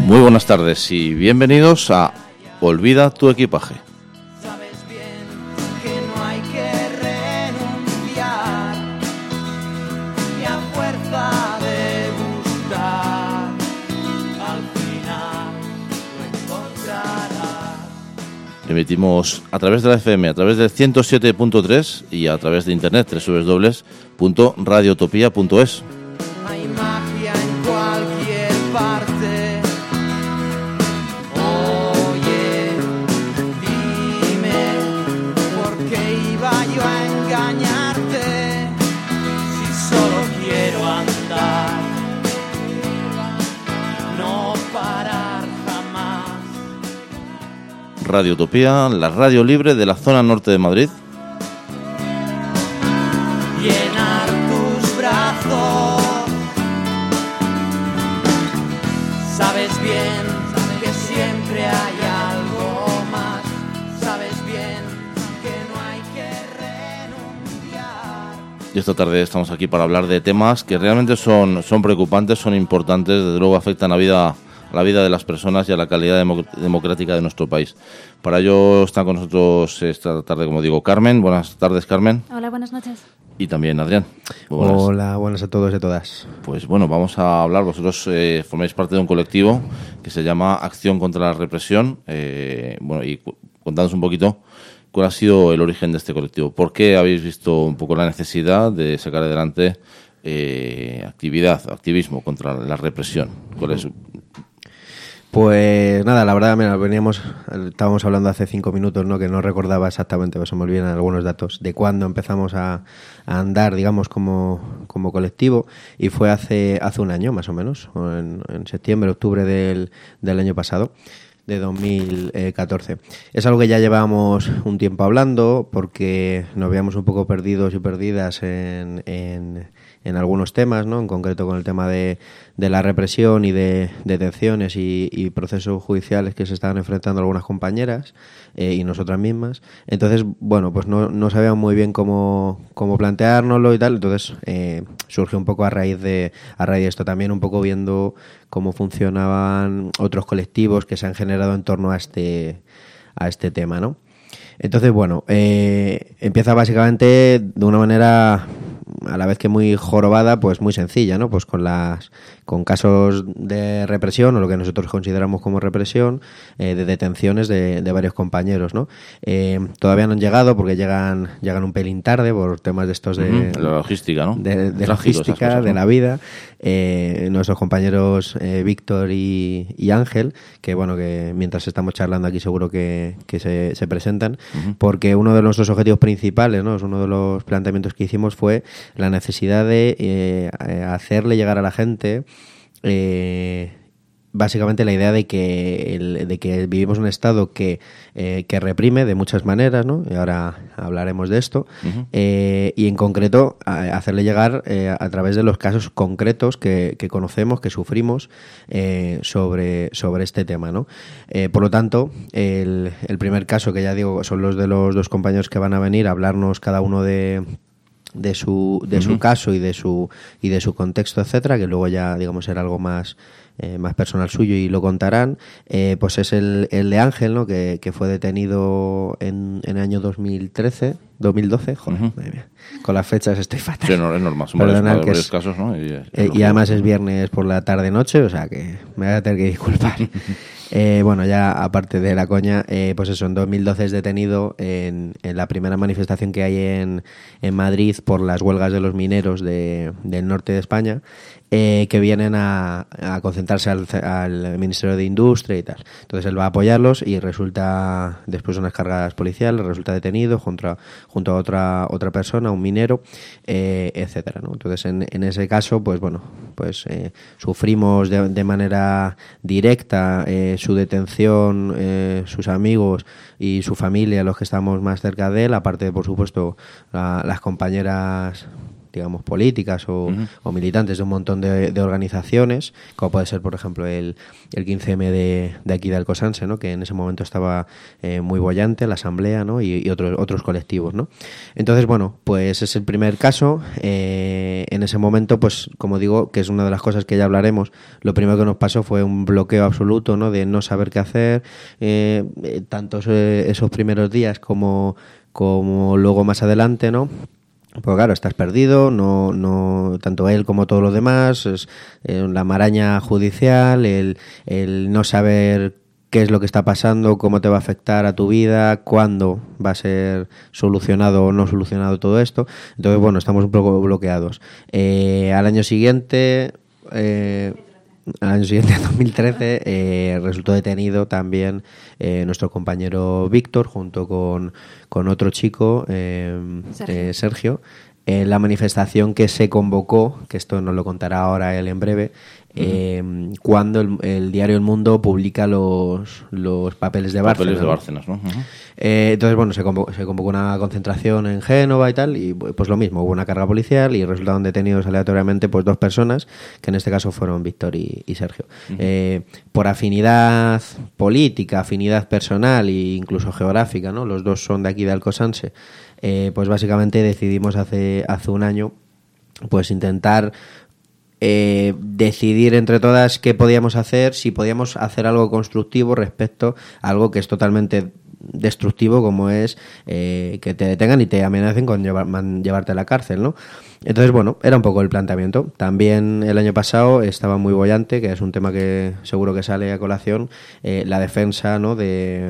Muy buenas tardes y bienvenidos a Olvida tu equipaje. Sabes bien que no hay que renunciar y a fuerza de buscar al final lo encontrarás. Emitimos a través de la FM, a través del 107.3 y a través de internet www.radiotopia.es. Hay magia en cualquier parte. Oye, dime por qué iba yo a engañarte si solo quiero andar, no parar jamás. Radiotopía, la radio libre de la zona norte de Madrid. Llenar tus brazos. Sabes bien que siempre hay algo más. Sabes bien que no hay que renunciar. Y esta tarde estamos aquí para hablar de temas que realmente son preocupantes, son importantes, desde luego afectan a la vida de las personas y a la calidad democrática de nuestro país. Para ello está con nosotros esta tarde, como digo, Carmen. Buenas tardes, Carmen. Hola, buenas noches. Y también Adrián. Hola, buenas a todos y a todas. Pues bueno, vamos a hablar. Vosotros formáis parte de un colectivo que se llama Acción contra la Represión. Y contadnos un poquito cuál ha sido el origen de este colectivo. ¿Por qué habéis visto un poco la necesidad de sacar adelante activismo contra la represión? ¿Cuál es? Pues nada, la verdad, mira, estábamos hablando hace 5 minutos, ¿no? Que no recordaba exactamente, pues se me olvidan algunos datos de cuándo empezamos a andar, digamos, como colectivo, y fue hace un año más o menos, en septiembre, octubre del año pasado, de 2014. Es algo que ya llevábamos un tiempo hablando, porque nos veíamos un poco perdidos y perdidas en algunos temas, ¿no? En concreto con el tema de la represión y de detenciones y procesos judiciales que se estaban enfrentando algunas compañeras y nosotras mismas. Entonces, bueno, pues no sabíamos muy bien cómo planteárnoslo y tal. Entonces surgió un poco a raíz de esto, también un poco viendo cómo funcionaban otros colectivos que se han generado en torno a este tema, ¿no? Entonces, bueno, empieza básicamente de una manera a la vez que muy jorobada, pues muy sencilla, ¿no? Pues con casos de represión, o lo que nosotros consideramos como represión, de detenciones de varios compañeros, ¿no? Todavía no han llegado porque llegan un pelín tarde por temas de estos de la logística, ¿no? De Tráfico, logística, cosas, ¿no? de la vida. Nuestros compañeros Víctor y Ángel, que bueno, que mientras estamos charlando aquí seguro que se presentan, porque uno de nuestros objetivos principales, ¿no? Es uno de los planteamientos que hicimos fue la necesidad de hacerle llegar a la gente básicamente la idea de que vivimos un estado que reprime de muchas maneras, ¿no? Y ahora hablaremos de esto. Y en concreto hacerle llegar a través de los casos concretos que conocemos, que sufrimos sobre este tema, ¿no? Por lo tanto, el primer caso, que ya digo son los de los dos compañeros que van a venir a hablarnos cada uno de su caso y de su contexto, etcétera, que luego ya digamos será algo más personal suyo y lo contarán. Pues es el de Ángel, ¿no? Que fue detenido en el año 2012, joder, madre mía, con las fechas estoy fatal. Sí, no, es normal, son Perdonad, varios casos, ¿no? Y además es viernes por la tarde-noche, o sea que me voy a tener que disculpar. Bueno, ya aparte de la coña, pues eso, en 2012 es detenido en la primera manifestación que hay en Madrid por las huelgas de los mineros del norte de España, que vienen a concentrarse al Ministerio de Industria y tal. Entonces él va a apoyarlos y resulta, después de unas cargas policiales, resulta detenido junto a otra persona, un minero, etcétera, ¿no? Entonces en ese caso, pues bueno, pues sufrimos de manera directa su detención, sus amigos y su familia, los que estamos más cerca de él, aparte de, por supuesto, las compañeras digamos, políticas o militantes de un montón de organizaciones, como puede ser, por ejemplo, el 15M de aquí de Alcosanse, ¿no? Que en ese momento estaba muy bollante, la asamblea, ¿no? Y otros colectivos, ¿no? Entonces, bueno, pues es el primer caso. En ese momento, pues como digo, que es una de las cosas que ya hablaremos, lo primero que nos pasó fue un bloqueo absoluto, ¿no? De no saber qué hacer, tanto esos primeros días como luego más adelante, ¿no? Pues claro, estás perdido, no tanto él como todos los demás, es la maraña judicial, el no saber qué es lo que está pasando, cómo te va a afectar a tu vida, cuándo va a ser solucionado o no solucionado todo esto. Entonces, bueno, estamos un poco bloqueados. Al año siguiente, en 2013, resultó detenido también nuestro compañero Víctor, junto con otro chico, Sergio, en la manifestación que se convocó, que esto nos lo contará ahora él en breve, cuando el diario El Mundo publica los papeles de Bárcenas. Papeles de Bárcenas, ¿no? Entonces, bueno, se convocó una concentración en Génova y tal, y pues lo mismo, hubo una carga policial y resultaron detenidos aleatoriamente pues 2 personas, que en este caso fueron Víctor y Sergio. Por afinidad política, afinidad personal e incluso geográfica, ¿no? Los 2 son de aquí de Alcosanse. Pues básicamente decidimos hace un año pues intentar decidir entre todas qué podíamos hacer, si podíamos hacer algo constructivo respecto a algo que es totalmente destructivo, como es que te detengan y te amenacen con llevarte a la cárcel, ¿no? Entonces, bueno, era un poco el planteamiento. También el año pasado estaba muy bollante, que es un tema que seguro que sale a colación, la defensa, ¿no? y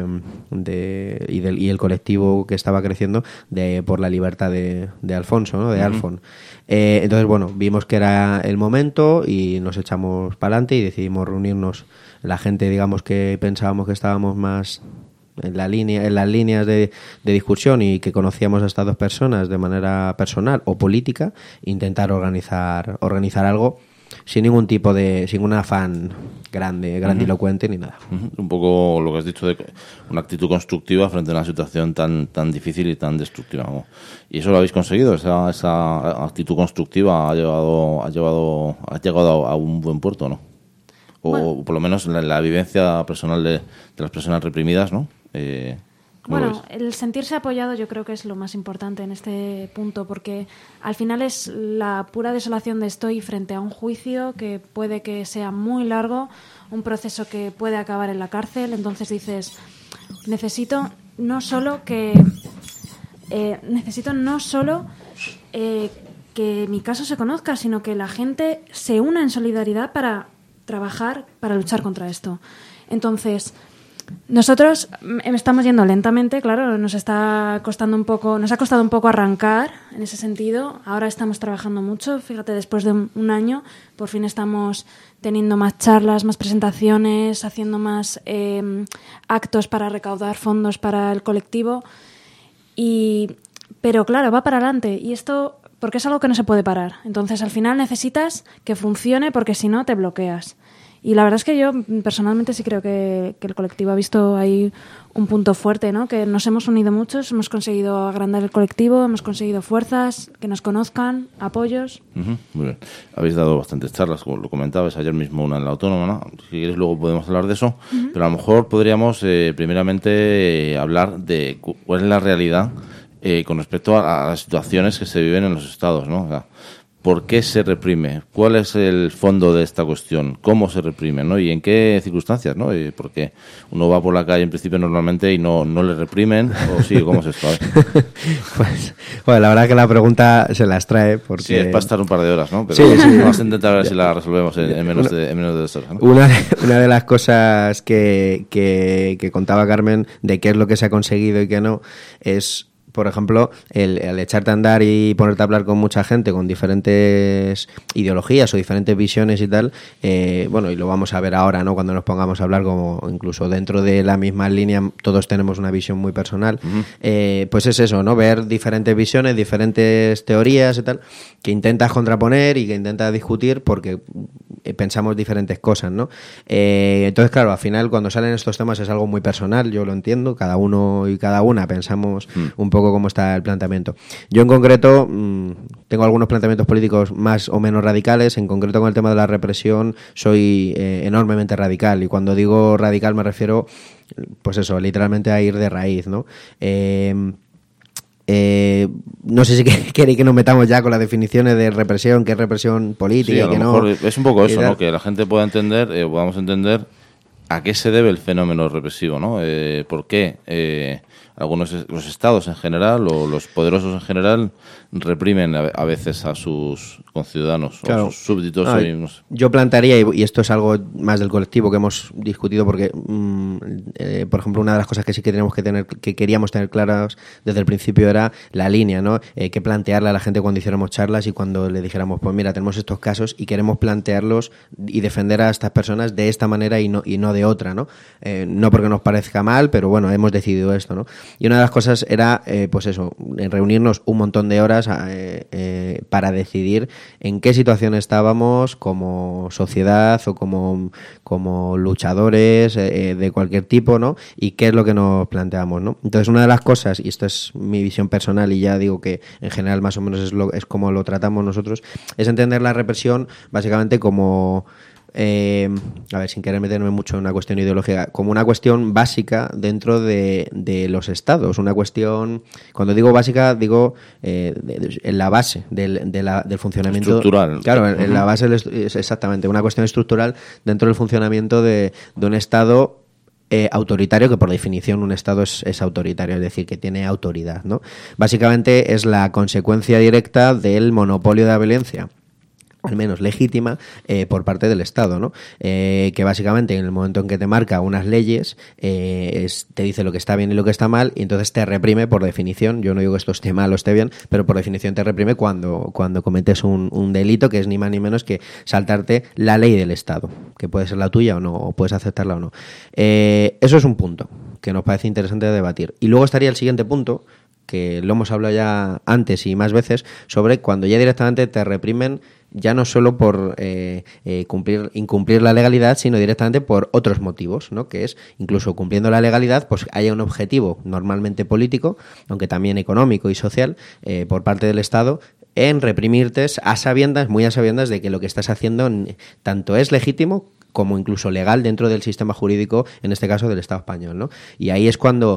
el colectivo que estaba creciendo por la libertad de Alfonso, ¿no? De Alfon. Entonces, bueno, vimos que era el momento y nos echamos para adelante y decidimos reunirnos la gente, digamos, que pensábamos que estábamos más en las líneas de discusión y que conocíamos a estas 2 personas de manera personal o política, intentar organizar algo sin ningún tipo sin un afán grandilocuente ni nada. Un poco lo que has dicho de una actitud constructiva frente a una situación tan difícil y tan destructiva, ¿no? Y eso lo habéis conseguido, esa actitud constructiva ha llegado a un buen puerto, ¿no? O bueno, por lo menos la vivencia personal de las personas reprimidas, ¿no? Bueno, el sentirse apoyado yo creo que es lo más importante en este punto, porque al final es la pura desolación de estoy frente a un juicio que puede que sea muy largo, un proceso que puede acabar en la cárcel. Entonces dices, necesito no solo que mi caso se conozca, sino que la gente se una en solidaridad para trabajar, para luchar contra esto. Entonces, nosotros estamos yendo lentamente, claro, nos ha costado un poco arrancar en ese sentido. Ahora estamos trabajando mucho, fíjate, después de un año, por fin estamos teniendo más charlas, más presentaciones, haciendo más actos para recaudar fondos para el colectivo. Pero claro, va para adelante y esto porque es algo que no se puede parar. Entonces, al final necesitas que funcione porque si no te bloqueas. Y la verdad es que yo personalmente sí creo que el colectivo ha visto ahí un punto fuerte, ¿no? Que nos hemos unido muchos, hemos conseguido agrandar el colectivo, hemos conseguido fuerzas, que nos conozcan, apoyos. Muy bien. Habéis dado bastantes charlas, como lo comentabas, ayer mismo una en la Autónoma, ¿no? Si quieres luego podemos hablar de eso, pero a lo mejor podríamos primeramente hablar de cuál es la realidad con respecto a las situaciones que se viven en los estados, ¿no? O sea, ¿por qué se reprime? ¿Cuál es el fondo de esta cuestión? ¿Cómo se reprime? ¿No? ¿Y en qué circunstancias? ¿No? Porque uno va por la calle en principio normalmente y no le reprimen. ¿O sí? ¿Cómo es esto? Pues, bueno, la verdad que la pregunta se las trae porque... Sí, es para estar un par de horas, ¿no? Pero sí. Vamos a intentar ver si la resolvemos en menos de 2 horas, ¿no? Una de las cosas que contaba Carmen de qué es lo que se ha conseguido y qué no es... Por ejemplo, el echarte a andar y ponerte a hablar con mucha gente con diferentes ideologías o diferentes visiones y tal, bueno, y lo vamos a ver ahora, ¿no? Cuando nos pongamos a hablar, como incluso dentro de la misma línea todos tenemos una visión muy personal, pues es eso, ¿no? Ver diferentes visiones, diferentes teorías y tal, que intentas contraponer y que intentas discutir porque pensamos diferentes cosas, ¿no? Entonces, claro, al final cuando salen estos temas es algo muy personal, yo lo entiendo, cada uno y cada una pensamos un poco poco cómo está el planteamiento. Yo en concreto tengo algunos planteamientos políticos más o menos radicales. En concreto con el tema de la represión soy enormemente radical, y cuando digo radical me refiero, pues eso, literalmente a ir de raíz, ¿no? No sé si queréis que nos metamos ya con las definiciones de represión, qué es represión política, sí, a que lo no. mejor es un poco eso, ¿no? Que la gente pueda entender, podamos entender a qué se debe el fenómeno represivo, ¿no? ¿Por qué los estados en general o los poderosos en general reprimen a veces a sus conciudadanos, claro, o sus súbditos? No sé. Yo plantearía, y esto es algo más del colectivo que hemos discutido, porque por ejemplo, una de las cosas que sí que tenemos que queríamos tener claras desde el principio era la línea, ¿no? Que plantearle a la gente cuando hiciéramos charlas y cuando le dijéramos, pues mira, tenemos estos casos y queremos plantearlos y defender a estas personas de esta manera y no de otra, ¿no? No porque nos parezca mal, pero bueno, hemos decidido esto, ¿no? Y una de las cosas era, pues eso, reunirnos un montón de horas para decidir en qué situación estábamos como sociedad o como luchadores de cualquier tipo, ¿no? Y qué es lo que nos planteamos, ¿no? Entonces, una de las cosas, y esto es mi visión personal y ya digo que en general más o menos es como lo tratamos nosotros, es entender la represión básicamente como... a ver, sin querer meterme mucho en una cuestión ideológica, como una cuestión básica dentro de los estados, una cuestión, cuando digo básica, digo en la base del funcionamiento estructural. Claro, en la base es exactamente una cuestión estructural dentro del funcionamiento de un estado autoritario, que por definición un estado es autoritario, es decir, que tiene autoridad, ¿no? Básicamente es la consecuencia directa del monopolio de la violencia, al menos legítima, por parte del Estado, ¿no? Que básicamente en el momento en que te marca unas leyes, te dice lo que está bien y lo que está mal, y entonces te reprime por definición. Yo no digo que esto esté mal o esté bien, pero por definición te reprime cuando cometes un delito que es ni más ni menos que saltarte la ley del Estado, que puede ser la tuya o no, o puedes aceptarla o no. Eso es un punto que nos parece interesante de debatir. Y luego estaría el siguiente punto, que lo hemos hablado ya antes y más veces, sobre cuando ya directamente te reprimen, ya no solo por incumplir la legalidad, sino directamente por otros motivos, ¿no? Que es, incluso cumpliendo la legalidad, pues haya un objetivo normalmente político, aunque también económico y social, por parte del Estado, en reprimirte muy a sabiendas de que lo que estás haciendo tanto es legítimo como incluso legal dentro del sistema jurídico, en este caso del Estado español, ¿no? Y ahí es cuando,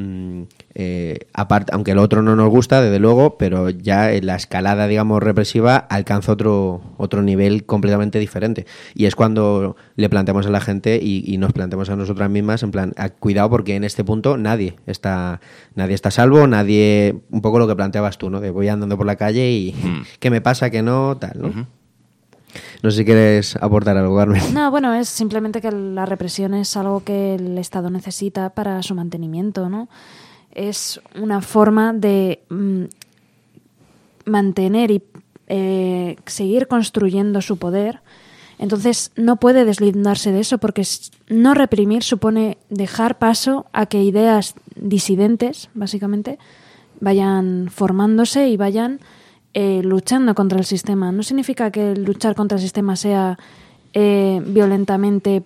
aparte, aunque lo otro no nos gusta, desde luego, pero ya la escalada, digamos, represiva alcanza otro nivel completamente diferente. Y es cuando le planteamos a la gente y nos planteamos a nosotras mismas, en plan, cuidado, porque en este punto nadie está a salvo, un poco lo que planteabas tú, ¿no? De voy andando por la calle y ¿qué me pasa? ¿Qué no? Tal, ¿no? Uh-huh. No sé si quieres aportar algo, Carmen. No, bueno, es simplemente que la represión es algo que el Estado necesita para su mantenimiento, ¿no? Es una forma de mantener y seguir construyendo su poder. Entonces no puede deslindarse de eso, porque no reprimir supone dejar paso a que ideas disidentes, básicamente, vayan formándose y vayan luchando contra el sistema. No significa que luchar contra el sistema sea violentamente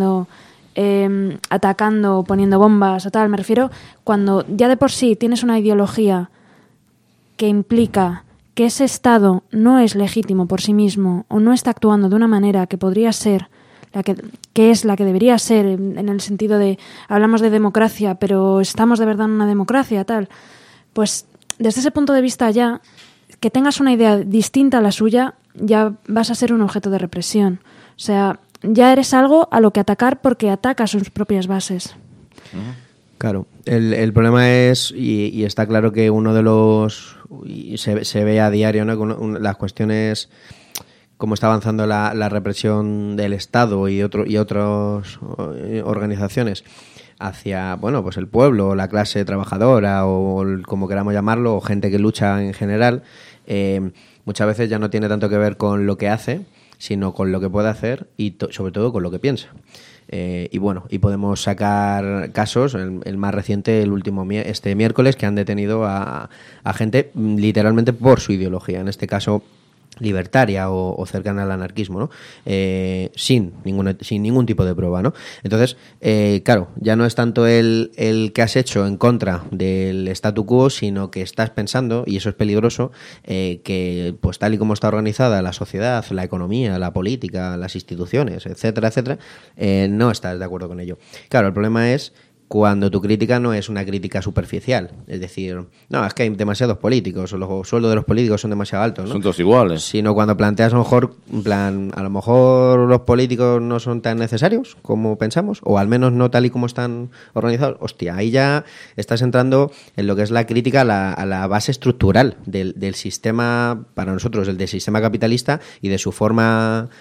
atacando, poniendo bombas o tal. Me refiero cuando ya de por sí tienes una ideología que implica que ese Estado no es legítimo por sí mismo o no está actuando de una manera que podría ser que es la que debería ser, en el sentido de hablamos de democracia, pero estamos de verdad en una democracia, tal. Pues desde ese punto de vista ya, que tengas una idea distinta a la suya, ya vas a ser un objeto de represión. O sea, ya eres algo a lo que atacar porque ataca sus propias bases. Claro, el problema es, y está claro que uno de los... y se ve a diario, ¿no? Las cuestiones, cómo está avanzando la represión del Estado y otras organizaciones hacia, bueno, pues el pueblo, la clase trabajadora o como queramos llamarlo, o gente que lucha en general, muchas veces ya no tiene tanto que ver con lo que hace, sino con lo que puede hacer y sobre todo con lo que piensa. Y bueno, y podemos sacar casos, el más reciente, este miércoles, que han detenido a gente literalmente por su ideología. En este caso libertaria o cercana al anarquismo, ¿no? Sin ningún tipo de prueba, ¿no? Entonces, claro, ya no es tanto el que has hecho en contra del statu quo, sino que estás pensando, y eso es peligroso, que pues tal y como está organizada la sociedad, la economía, la política, las instituciones, etcétera, etcétera, no estás de acuerdo con ello. Claro, el problema es cuando tu crítica no es una crítica superficial, es decir, no, es que hay demasiados políticos, o los sueldos de los políticos son demasiado altos, ¿no? Son todos iguales. Sino cuando planteas a lo mejor, en plan, a lo mejor los políticos no son tan necesarios como pensamos, o al menos no tal y como están organizados. Hostia, ahí ya estás entrando en lo que es la crítica a la base estructural del sistema, para nosotros, el del sistema capitalista y de su forma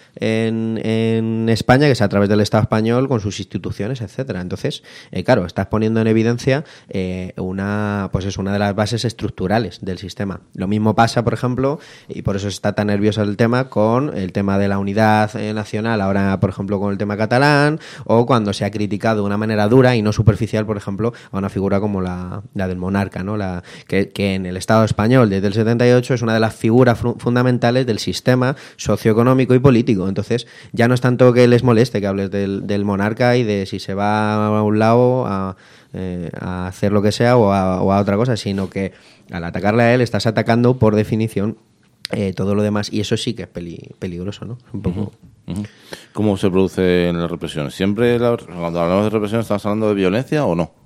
en España, que es a través del Estado español, con sus instituciones, etcétera. Entonces, claro, estás poniendo en evidencia una de las bases estructurales del sistema. Lo mismo pasa, por ejemplo, y por eso está tan nervioso el tema, con el tema de la unidad nacional, ahora, por ejemplo, con el tema catalán, o cuando se ha criticado de una manera dura y no superficial, por ejemplo, a una figura como la del monarca, ¿no? Que en el Estado español, desde el 78, es una de las figuras fundamentales del sistema socioeconómico y político. Entonces, ya no es tanto que les moleste que hables del monarca y de si se va a un lado a hacer lo que sea o a otra cosa, sino que al atacarle a él estás atacando por definición todo lo demás, y eso sí que es peligroso, ¿no? Un poco. Uh-huh. ¿Cómo se produce la represión? ¿Siempre cuando hablamos de represión estamos hablando de violencia o no?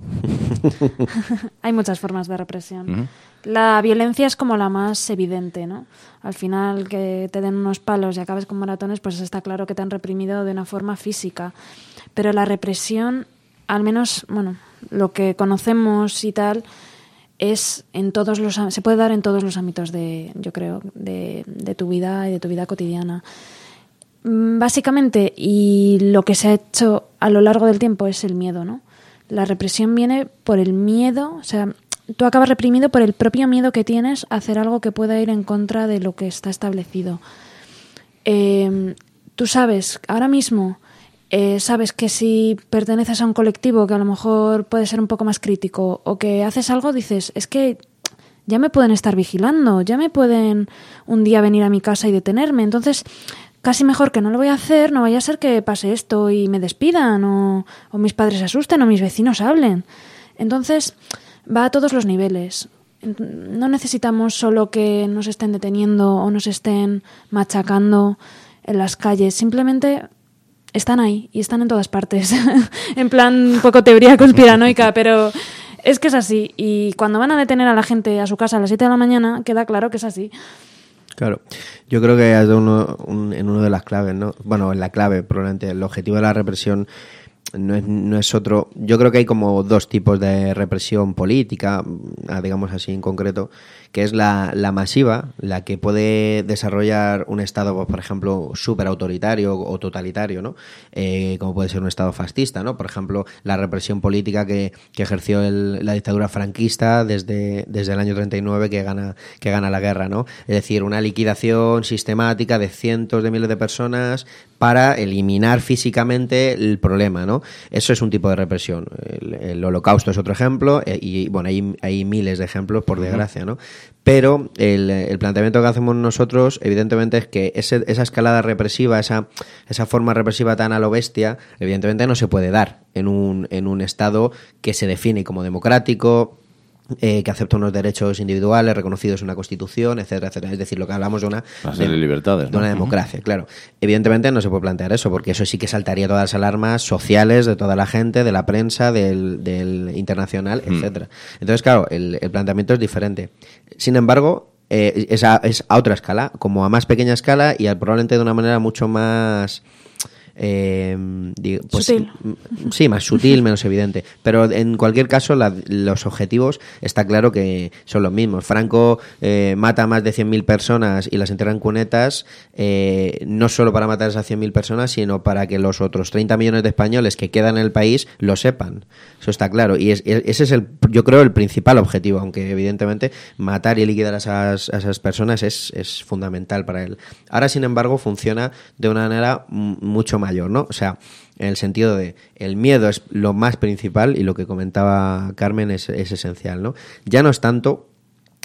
Hay muchas formas de represión. Uh-huh. La violencia es como la más evidente, ¿no? Al final, que te den unos palos y acabes con moratones, pues está claro que te han reprimido de una forma física. Pero la represión, al menos, bueno, lo que conocemos y tal, es se puede dar en todos los ámbitos yo creo, de tu vida y de tu vida cotidiana. Básicamente, y lo que se ha hecho a lo largo del tiempo es el miedo, ¿no? La represión viene por el miedo, o sea, tú acabas reprimido por el propio miedo que tienes a hacer algo que pueda ir en contra de lo que está establecido. Tú sabes, ahora mismo, sabes que si perteneces a un colectivo que a lo mejor puede ser un poco más crítico, o que haces algo, dices, es que ya me pueden estar vigilando, ya me pueden un día venir a mi casa y detenerme, entonces casi mejor que no lo voy a hacer, no vaya a ser que pase esto y me despidan, o mis padres se asusten, o mis vecinos hablen. Entonces va a todos los niveles. No necesitamos solo que nos estén deteniendo o nos estén machacando en las calles, simplemente están ahí y están en todas partes. En plan, un poco teoría conspiranoica, pero es que es así. Y cuando van a detener a la gente a su casa a las 7 de la mañana, queda claro que es así. Claro, yo creo que has dado en uno de las claves, ¿no? Bueno, en la clave, probablemente, el objetivo de la represión no es otro. Yo creo que hay como dos tipos de represión política, digamos así en concreto, que es la masiva, la que puede desarrollar un Estado, pues, por ejemplo, súper autoritario o totalitario, ¿no? Como puede ser un Estado fascista, ¿no? Por ejemplo, la represión política que ejerció la dictadura franquista desde el año 39 que gana la guerra, ¿no? Es decir, una liquidación sistemática de cientos de miles de personas para eliminar físicamente el problema, ¿no? Eso es un tipo de represión. El Holocausto es otro ejemplo, y bueno, hay miles de ejemplos, por desgracia, ¿no? Pero el planteamiento que hacemos nosotros, evidentemente, es que esa escalada represiva, esa forma represiva tan a lo bestia, evidentemente no se puede dar en un Estado que se define como democrático, que acepta unos derechos individuales reconocidos en una Constitución, etcétera, etcétera. Es decir, lo que hablamos de una libertades, de una democracia, claro. Evidentemente no se puede plantear eso, porque eso sí que saltaría todas las alarmas sociales de toda la gente, de la prensa, del internacional, etcétera. Entonces, claro, el planteamiento es diferente. Sin embargo, es a otra escala, como a más pequeña escala y probablemente de una manera mucho más... pues, sutil. Sí, más sutil, menos evidente, pero en cualquier caso los objetivos está claro que son los mismos. Franco mata a más de 100.000 personas y las entierra en cunetas, no solo para matar a esas 100.000 personas, sino para que los otros 30 millones de españoles que quedan en el país lo sepan. Eso está claro, y ese es yo creo el principal objetivo, aunque evidentemente matar y liquidar a esas personas es fundamental para él. Ahora, sin embargo, funciona de una manera mucho mayor, ¿no? O sea, en el sentido de el miedo es lo más principal y lo que comentaba Carmen es esencial, ¿no? Ya no es tanto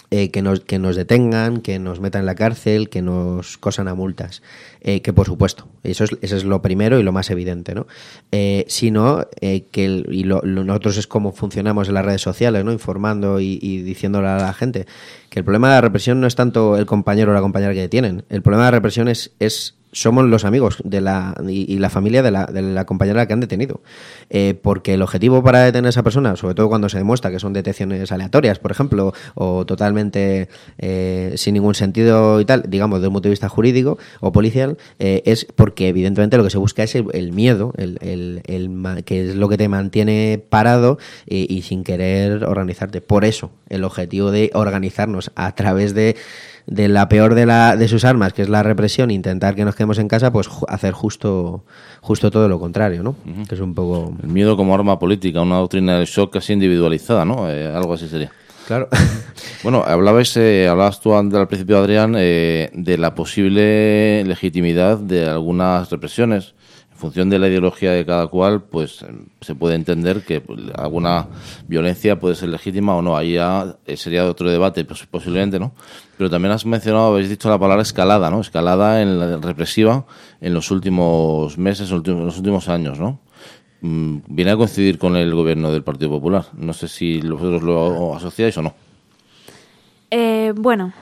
que nos detengan, que nos metan en la cárcel, que nos cosan a multas. Que por supuesto, eso es lo primero y lo más evidente, ¿no? Sino nosotros es como funcionamos en las redes sociales, ¿no? Informando y diciéndole a la gente que el problema de la represión no es tanto el compañero o la compañera que detienen. El problema de la represión somos los amigos y la familia de la compañera que han detenido. Porque el objetivo para detener a esa persona, sobre todo cuando se demuestra que son detenciones aleatorias, por ejemplo, o totalmente sin ningún sentido y tal, digamos, desde un punto de vista jurídico o policial, es porque evidentemente lo que se busca es el miedo, que es lo que te mantiene parado y sin querer organizarte. Por eso, el objetivo de organizarnos a través de la peor de sus armas, que es la represión, intentar que nos quedemos en casa, pues hacer justo todo lo contrario, ¿no? Uh-huh. Que es un poco... El miedo como arma política, una doctrina del shock casi individualizada, ¿no? Algo así sería. Claro. Bueno, hablabas tú al principio, Adrián, de la posible legitimidad de algunas represiones. En función de la ideología de cada cual, pues se puede entender que alguna violencia puede ser legítima o no. Ahí ya sería otro debate, pues, posiblemente, ¿no? Pero también habéis dicho la palabra escalada, ¿no? Escalada en la represiva en los últimos meses, en los últimos años, ¿no? Viene a coincidir con el gobierno del Partido Popular. No sé si vosotros lo asociáis o no. Bueno,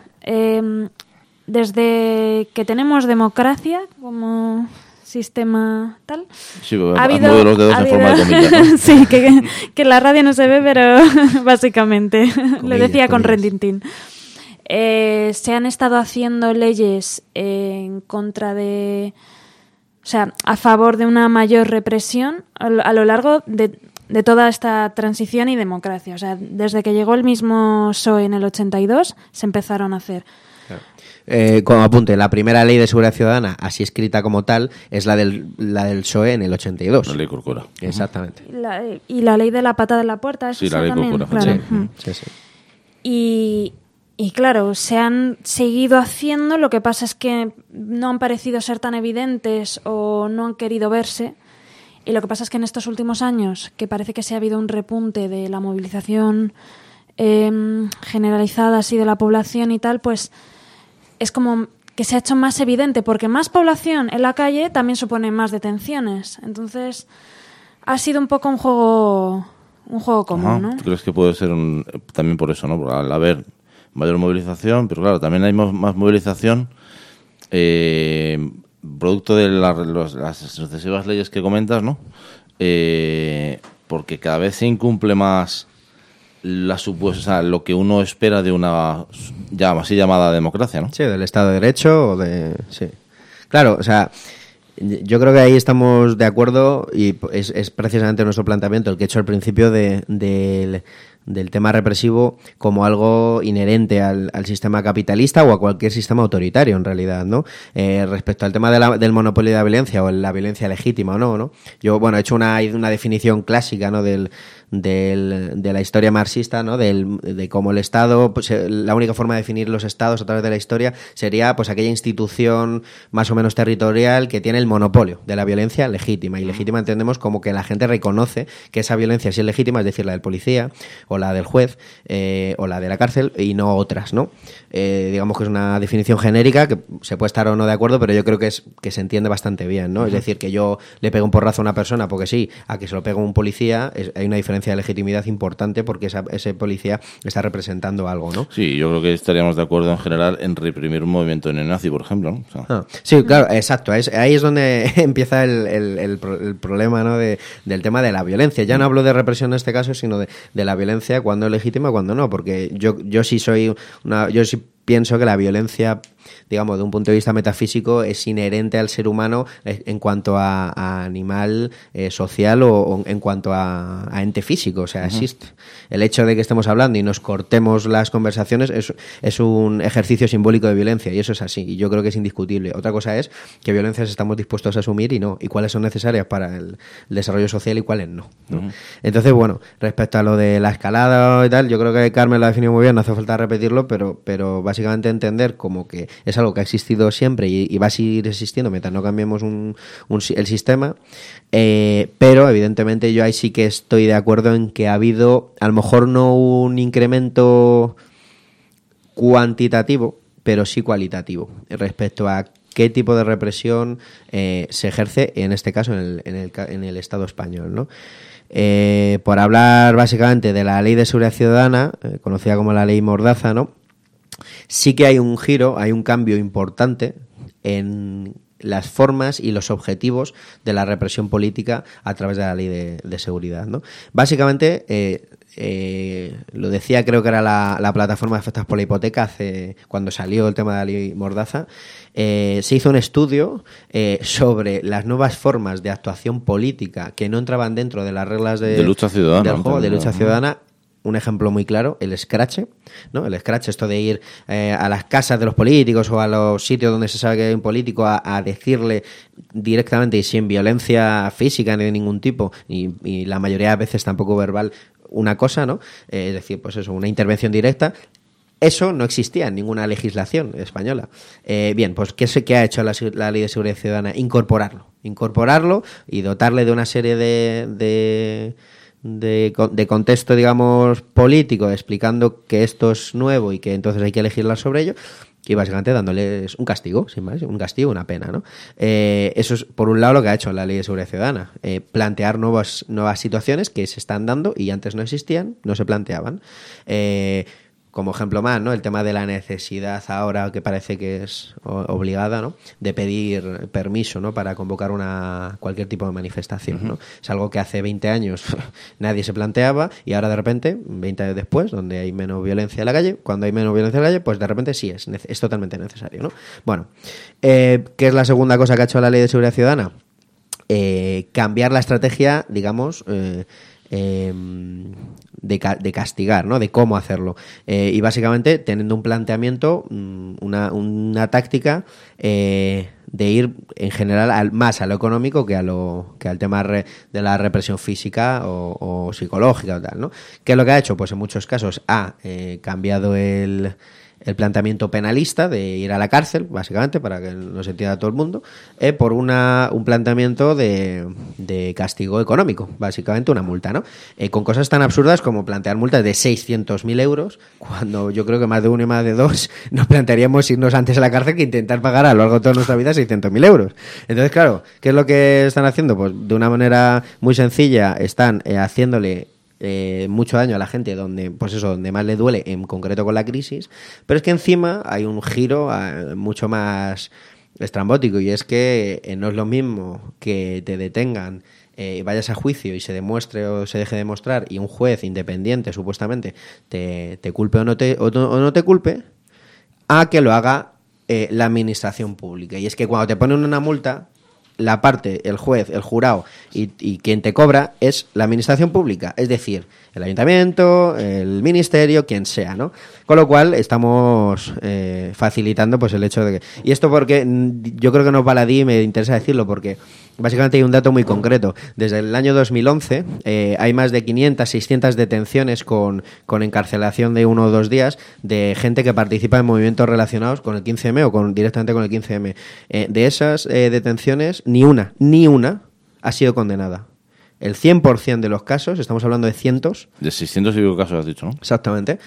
desde que tenemos democracia como sistema tal, sí, movido los dedos en forma de comillas, ¿no? Sí, que la radio no se ve, pero básicamente le decía con Rentintín. Se han estado haciendo leyes en contra de... O sea, a favor de una mayor represión a lo largo de toda esta transición y democracia. O sea, desde que llegó el mismo PSOE en el 82, se empezaron a hacer. Como apunte, la primera ley de seguridad ciudadana, así escrita como tal, es la del PSOE en el 82. La ley Corcuera. Exactamente. Y la ley de la patada de la puerta, eso sí, la ley también, Corcuera. claro. Sí. Y claro, se han seguido haciendo, lo que pasa es que no han parecido ser tan evidentes o no han querido verse. Y lo que pasa es que en estos últimos años, que parece que se ha habido un repunte de la movilización generalizada así de la población y tal, pues es como que se ha hecho más evidente, porque más población en la calle también supone más detenciones. Entonces, ha sido un poco un juego común, Ajá. ¿no? ¿Tú crees que puede ser también por eso, ¿no? Al haber mayor movilización, pero claro, también hay más movilización producto de las sucesivas leyes que comentas, ¿no? Porque cada vez se incumple más lo que uno espera de una así llamada democracia, ¿no? Sí, del Estado de Derecho sí. Claro, o sea, yo creo que ahí estamos de acuerdo y es precisamente nuestro planteamiento el que he hecho al principio del tema represivo como algo inherente al sistema capitalista o a cualquier sistema autoritario, en realidad, ¿no? Respecto al tema del monopolio de la violencia o la violencia legítima o no. Yo, he hecho una definición clásica, ¿no? de la historia marxista, ¿no? De cómo el Estado, pues, la única forma de definir los Estados a través de la historia sería, pues, aquella institución más o menos territorial que tiene el monopolio de la violencia legítima. Y legítima entendemos como que la gente reconoce que esa violencia sí es legítima, es decir, la del policía o la del juez o la de la cárcel y no otras, ¿no? Digamos que es una definición genérica que se puede estar o no de acuerdo, pero yo creo que se entiende bastante bien, ¿no? Uh-huh. Es decir, que yo le pego un porrazo a una persona porque sí, a que se lo pego a un policía, hay una diferencia de legitimidad importante porque ese policía está representando algo, ¿no? Sí, yo creo que estaríamos de acuerdo en general en reprimir un movimiento neonazi, por ejemplo, ¿no? O sea... Sí, claro, exacto. Ahí es donde empieza el problema, ¿no? Del tema de la violencia. Ya no hablo de represión en este caso, sino de la violencia, cuando es legítima, cuando no, porque yo sí pienso que la violencia, digamos, de un punto de vista metafísico, es inherente al ser humano en cuanto a animal social o en cuanto a ente físico, o sea, existe. El hecho de que estemos hablando y nos cortemos las conversaciones es un ejercicio simbólico de violencia, y eso es así, y yo creo que es indiscutible. Otra cosa es qué violencias estamos dispuestos a asumir y no, y cuáles son necesarias para el desarrollo social y cuáles no. Entonces, respecto a lo de la escalada y tal, yo creo que Carmen lo ha definido muy bien, no hace falta repetirlo, pero básicamente entender como que es algo que ha existido siempre y va a seguir existiendo mientras no cambiemos el sistema, pero evidentemente yo ahí sí que estoy de acuerdo en que ha habido a lo mejor no un incremento cuantitativo, pero sí cualitativo respecto a qué tipo de represión se ejerce, en este caso, en el Estado español, ¿no? Por hablar básicamente de la Ley de Seguridad Ciudadana, conocida como la Ley Mordaza, ¿no? Sí que hay un giro, hay un cambio importante en las formas y los objetivos de la represión política a través de la Ley de Seguridad, ¿no? Básicamente, lo decía, creo que era la plataforma de afectados por la hipoteca, cuando salió el tema de la Ley Mordaza, se hizo un estudio sobre las nuevas formas de actuación política que no entraban dentro de las reglas de lucha ciudadana, del juego de lucha ciudadana. Un ejemplo muy claro, el escrache, ¿no? El escrache, esto de ir a las casas de los políticos o a los sitios donde se sabe que hay un político a decirle directamente y sin violencia física ni de ningún tipo, y la mayoría de veces tampoco verbal, una cosa, ¿no? Es decir, pues eso, una intervención directa. Eso no existía en ninguna legislación española. Bien, pues ¿qué ha hecho la Ley de Seguridad Ciudadana? Incorporarlo y dotarle de una serie de contexto, digamos, político, explicando que esto es nuevo y que entonces hay que legislar sobre ello, y básicamente dándoles un castigo, sin más, un castigo, una pena, ¿no? Eso es, por un lado, lo que ha hecho la Ley de Seguridad Ciudadana, plantear nuevas situaciones que se están dando y antes no existían, no se planteaban. Como ejemplo más, ¿no? El tema de la necesidad ahora, que parece que es obligada, ¿no? De pedir permiso, ¿no? Para convocar cualquier tipo de manifestación, ¿no? Es algo que hace 20 años nadie se planteaba, y ahora de repente, 20 años después, donde hay menos violencia en la calle, cuando hay menos violencia en la calle, pues de repente sí es totalmente necesario, ¿no? Bueno, ¿qué es la segunda cosa que ha hecho la Ley de Seguridad Ciudadana? Cambiar la estrategia, digamos, de castigar, ¿no? De cómo hacerlo. Y básicamente teniendo un planteamiento, una táctica de ir en general más a lo económico que al tema de la represión física o psicológica o tal, ¿no? ¿Qué es lo que ha hecho? Pues en muchos casos ha cambiado el planteamiento penalista de ir a la cárcel, básicamente, para que no se entienda todo el mundo, por un planteamiento de castigo económico, básicamente una multa, ¿no? Con cosas tan absurdas como plantear multas de 600.000 euros, cuando yo creo que más de uno y más de dos nos plantearíamos irnos antes a la cárcel que intentar pagar a lo largo de toda nuestra vida 600.000 euros. Entonces, claro, ¿qué es lo que están haciendo? Pues de una manera muy sencilla están haciéndole mucho daño a la gente donde más le duele, en concreto con la crisis, pero es que encima hay un giro mucho más estrambótico, y es que no es lo mismo que te detengan, vayas a juicio y se demuestre o se deje demostrar, y un juez independiente supuestamente te culpe o no te culpe, a que lo haga la administración pública. Y es que cuando te ponen una multa, la parte, el juez, el jurado y quien te cobra es la administración pública, es decir, el ayuntamiento, el ministerio, quien sea, ¿no? Con lo cual estamos facilitando pues el hecho de que... Y esto porque yo creo que no es baladí, me interesa decirlo, porque básicamente hay un dato muy concreto. Desde el año 2011 hay más de 500, 600 detenciones con encarcelación de 1 o 2 días de gente que participa en movimientos relacionados con el 15M o directamente con el 15M. De esas detenciones, ni una ha sido condenada. El 100% de los casos, estamos hablando de cientos. De 600 y pico casos has dicho, ¿no? Exactamente.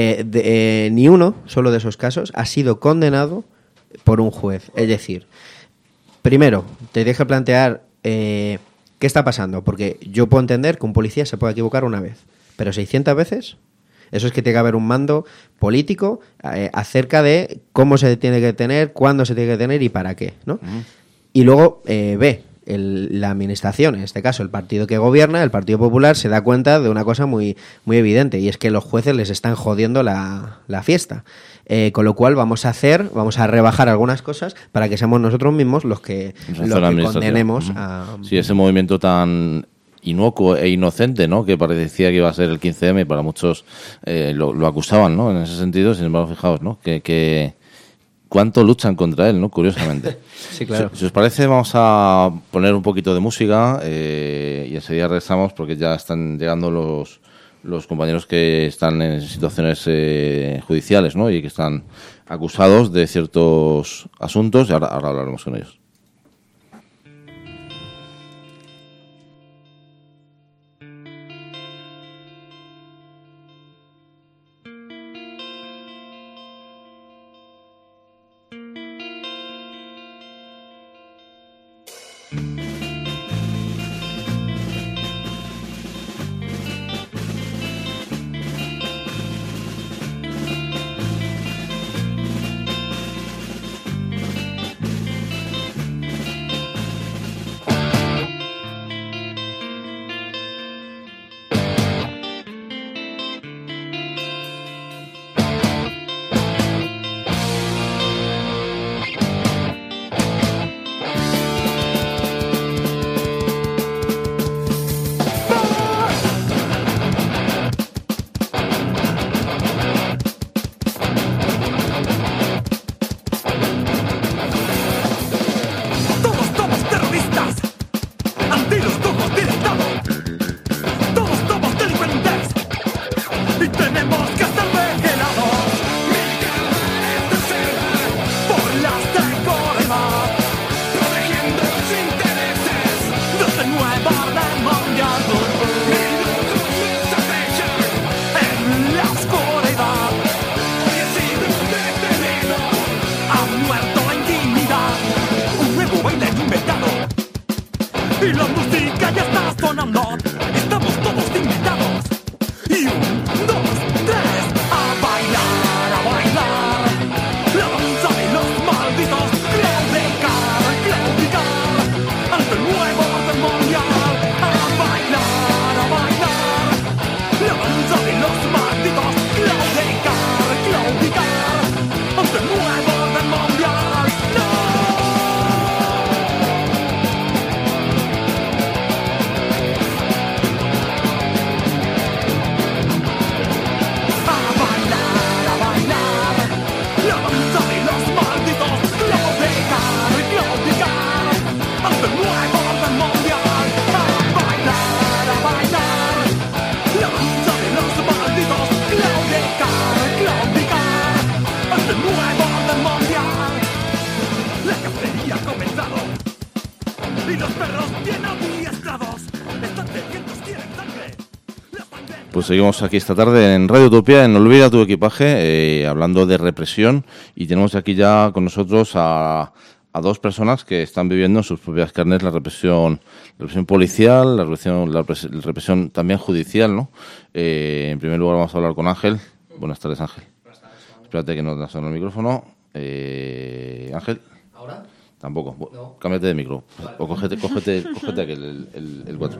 Ni uno solo de esos casos ha sido condenado por un juez. Es decir, primero, te deja plantear qué está pasando, porque yo puedo entender que un policía se puede equivocar una vez, pero 600 veces, eso es que tiene que haber un mando político acerca de cómo se tiene que tener, cuándo se tiene que tener y para qué, ¿no? Y luego la administración, en este caso el partido que gobierna, el Partido Popular, se da cuenta de una cosa muy, muy evidente, y es que los jueces les están jodiendo la fiesta. Con lo cual vamos a rebajar algunas cosas para que seamos nosotros mismos los que condenemos a... Sí, ese movimiento tan inocuo e inocente, ¿no? Que parecía que iba a ser el 15M, para muchos lo acusaban, ¿no? En ese sentido, sin embargo, fijaos, ¿no? Que cuánto luchan contra él, ¿no? Curiosamente. Sí, claro. Si os parece, vamos a poner un poquito de música y enseguida regresamos, porque ya están llegando los compañeros que están en situaciones judiciales, ¿no? Y que están acusados de ciertos asuntos, y ahora hablaremos con ellos. Pues seguimos aquí esta tarde en Radio Utopía, en Olvida tu equipaje, hablando de represión, y tenemos aquí ya con nosotros a dos personas que están viviendo en sus propias carnes la represión policial, la represión también judicial, ¿no? En primer lugar vamos a hablar con Ángel. Buenas tardes, Ángel. Buenas tardes, Juan. Espérate que no te suena el micrófono. Ángel. ¿Ahora? Tampoco. No. Cámbiate de micro. Vale. O cógete aquel, el 4.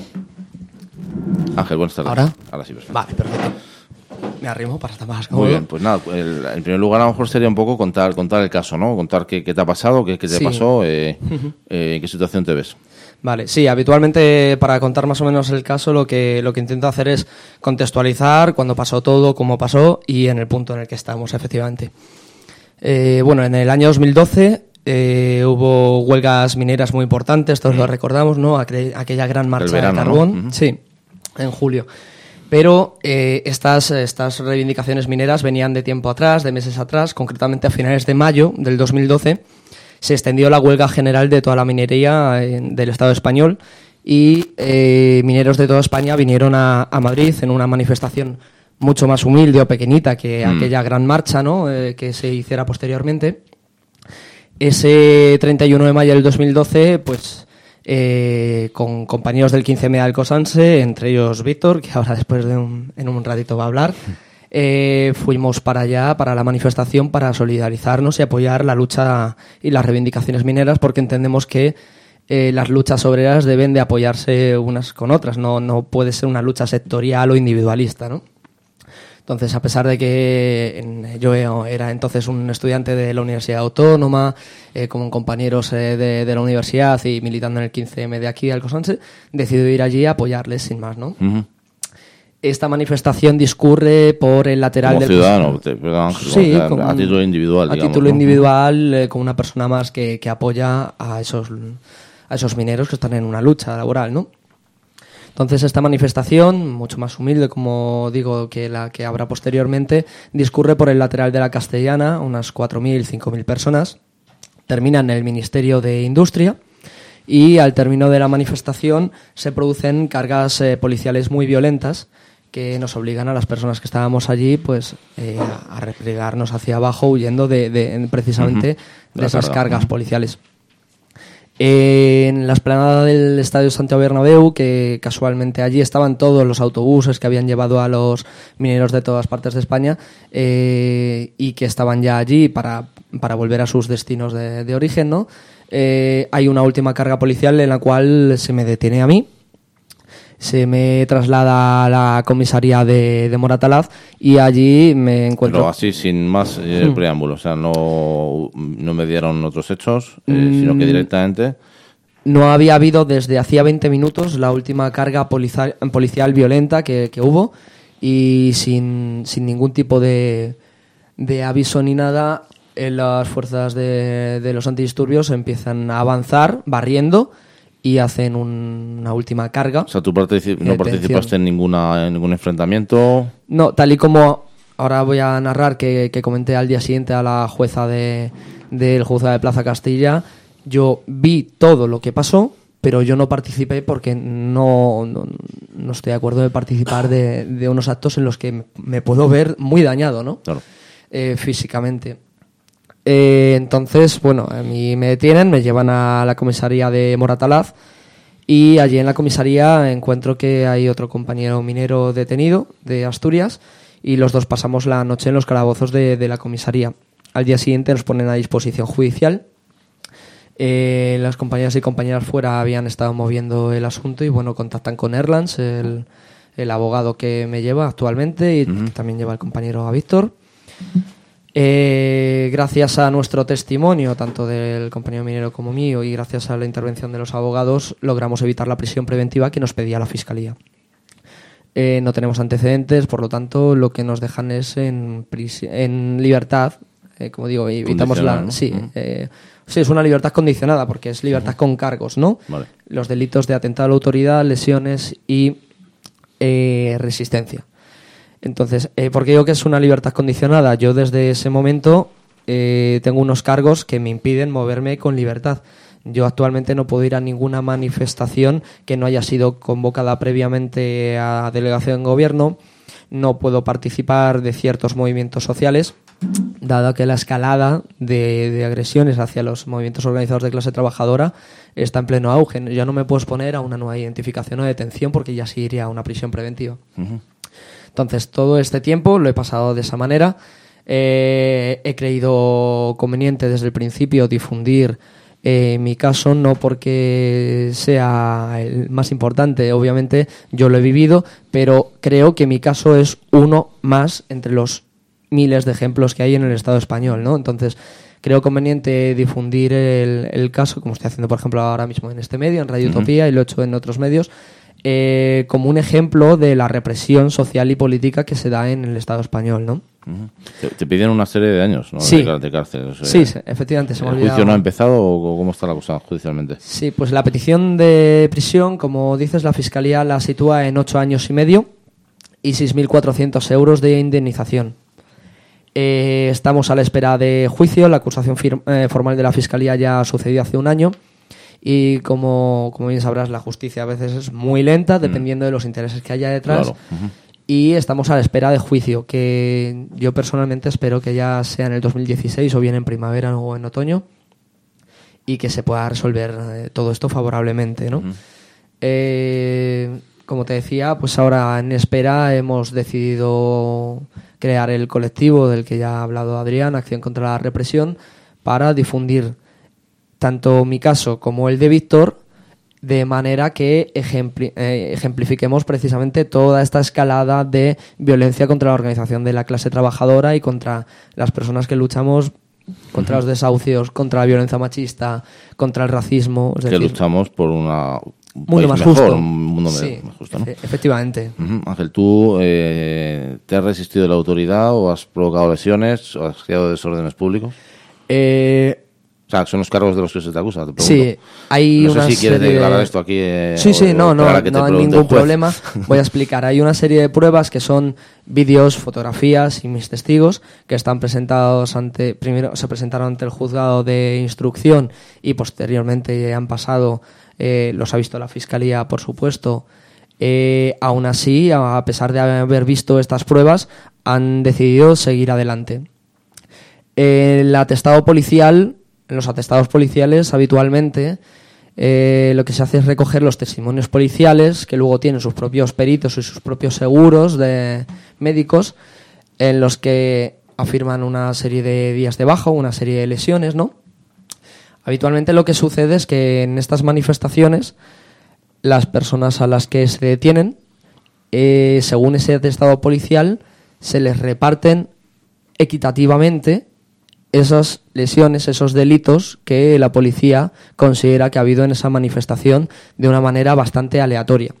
Ángel, buenas tardes. ¿Ahora? Ahora sí, perfecto. Vale, perfecto. Me arrimo para estar más cómodo. Muy bien, pues nada, en primer lugar a lo mejor sería un poco contar el caso, ¿no? Contar qué te ha pasado, qué te Sí. pasó, en qué situación te ves. Vale, sí, habitualmente para contar más o menos el caso lo que intento hacer es contextualizar cuándo pasó todo, cómo pasó y en el punto en el que estamos, efectivamente. Bueno, en el año 2012 hubo huelgas mineras muy importantes, todos lo recordamos, ¿no? Aquella gran marcha verano, de carbón, ¿no? Sí, en julio. Pero estas reivindicaciones mineras venían de tiempo atrás, de meses atrás, concretamente a finales de mayo del 2012, se extendió la huelga general de toda la minería del Estado español y mineros de toda España vinieron a Madrid en una manifestación mucho más humilde o pequeñita que aquella gran marcha, ¿no? Que se hiciera posteriormente. Ese 31 de mayo del 2012, pues con compañeros del 15M de Alcosanse, entre ellos Víctor, que ahora después en un ratito va a hablar, fuimos para allá, para la manifestación, para solidarizarnos y apoyar la lucha y las reivindicaciones mineras, porque entendemos que las luchas obreras deben de apoyarse unas con otras, no puede ser una lucha sectorial o individualista, ¿no? Entonces, a pesar de que yo era entonces un estudiante de la Universidad Autónoma, con compañeros de la universidad y militando en el 15M de aquí, Alcosanse, decidí ir allí a apoyarles sin más, ¿no? Uh-huh. Esta manifestación discurre por el lateral Como del... ciudadano, perdón, Sí, a título individual, a digamos, título ¿no? individual, con una persona más que apoya a esos mineros que están en una lucha laboral, ¿no? Entonces esta manifestación, mucho más humilde, como digo, que la que habrá posteriormente, discurre por el lateral de la Castellana, unas 4.000, 5.000 personas, termina en el Ministerio de Industria y al término de la manifestación se producen cargas policiales muy violentas que nos obligan a las personas que estábamos allí pues a replegarnos hacia abajo huyendo precisamente de esas cargas policiales. En la explanada del Estadio Santiago Bernabéu, que casualmente allí estaban todos los autobuses que habían llevado a los mineros de todas partes de España y que estaban ya allí para volver a sus destinos de origen, ¿no? Hay una última carga policial en la cual se me detiene a mí, se me traslada a la comisaría de Moratalaz y allí me encuentro... Pero así, sin más preámbulo, o sea, no me dieron otros hechos, sino que directamente... No había habido desde hacía 20 minutos la última carga policial violenta que hubo y sin ningún tipo de aviso ni nada, las fuerzas de los antidisturbios empiezan a avanzar barriendo y hacen una última carga. O sea, tú no participaste en ningún enfrentamiento. No, tal y como ahora voy a narrar que comenté al día siguiente a la jueza del juzgado de Plaza Castilla, yo vi todo lo que pasó, pero yo no participé porque no estoy de acuerdo de participar de unos actos en los que me puedo ver muy dañado, ¿no? Claro. Físicamente. Entonces, bueno, a mí me detienen, me llevan a la comisaría de Moratalaz y allí en la comisaría encuentro que hay otro compañero minero detenido de Asturias y los dos pasamos la noche en los calabozos de la comisaría. Al día siguiente nos ponen a disposición judicial. Las compañeras y compañeras fuera habían estado moviendo el asunto y bueno, contactan con Erlands, el abogado que me lleva actualmente y que también lleva el compañero a Víctor. Gracias a nuestro testimonio, tanto del compañero minero como mío, y gracias a la intervención de los abogados, logramos evitar la prisión preventiva que nos pedía la Fiscalía. No tenemos antecedentes, por lo tanto, lo que nos dejan es en libertad, como digo, evitamos la... ¿no? Sí, sí, es una libertad condicionada, porque es libertad con cargos, ¿no? Vale. Los delitos de atentado a la autoridad, lesiones y resistencia. Entonces, ¿por qué digo que es una libertad condicionada? Yo desde ese momento tengo unos cargos que me impiden moverme con libertad. Yo actualmente no puedo ir a ninguna manifestación que no haya sido convocada previamente a delegación de gobierno, no puedo participar de ciertos movimientos sociales, dado que la escalada de agresiones hacia los movimientos organizados de clase trabajadora está en pleno auge. Yo no me puedo exponer a una nueva identificación o detención porque ya sí iría a una prisión preventiva. Entonces, todo este tiempo lo he pasado de esa manera. He creído conveniente desde el principio difundir mi caso, no porque sea el más importante, obviamente yo lo he vivido, pero creo que mi caso es uno más entre los miles de ejemplos que hay en el Estado español, ¿no? Entonces, creo conveniente difundir el caso, como estoy haciendo, por ejemplo, ahora mismo en este medio, en Radio Utopía, y lo he hecho en otros medios, como un ejemplo de la represión social y política que se da en el Estado español, ¿no? Te piden una serie de años, ¿no? Sí. De cárcel. O sea, Sí, efectivamente. Se me ¿el olvidaba. juicio no ha empezado o cómo está la cosa judicialmente? Sí, pues la petición de prisión, como dices, la Fiscalía la sitúa en 8 años y medio y 6.400 euros de indemnización. Estamos a la espera de juicio. La acusación formal de la Fiscalía ya sucedió hace un año y como bien sabrás, la justicia a veces es muy lenta dependiendo de los intereses que haya detrás. Claro. Y estamos a la espera de juicio, que yo personalmente espero que ya sea en el 2016 o bien en primavera o en otoño y que se pueda resolver todo esto favorablemente, ¿no? Como te decía, pues ahora en espera hemos decidido crear el colectivo del que ya ha hablado Adrián, Acción contra la Represión, para difundir tanto mi caso como el de Víctor, de manera que ejemplifiquemos precisamente toda esta escalada de violencia contra la organización de la clase trabajadora y contra las personas que luchamos contra los desahucios, contra la violencia machista, contra el racismo. Es que decir, luchamos por un mundo país más mejor, justo. un mundo Sí, más justo, ¿no? Efectivamente. Ángel, ¿tú te has resistido a la autoridad o has provocado lesiones o has creado desórdenes públicos? O sea, son los cargos de los que se te acusa, te pregunto. Sí, hay no una sé si quieres serie declarar de... esto aquí. No hay ningún juez. problema. Voy a explicar. Hay una serie de pruebas que son vídeos, fotografías y mis testigos que están presentados primero se presentaron ante el juzgado de instrucción y posteriormente han pasado, los ha visto la Fiscalía, por supuesto. Aún así, a pesar de haber visto estas pruebas, han decidido seguir adelante. El atestado policial... En los atestados policiales, habitualmente, lo que se hace es recoger los testimonios policiales, que luego tienen sus propios peritos y sus propios seguros de médicos, en los que afirman una serie de días de baja, una serie de lesiones, ¿no? Habitualmente lo que sucede es que en estas manifestaciones, las personas a las que se detienen, según ese atestado policial, se les reparten equitativamente esas lesiones, esos delitos que la policía considera que ha habido en esa manifestación de una manera bastante aleatoria.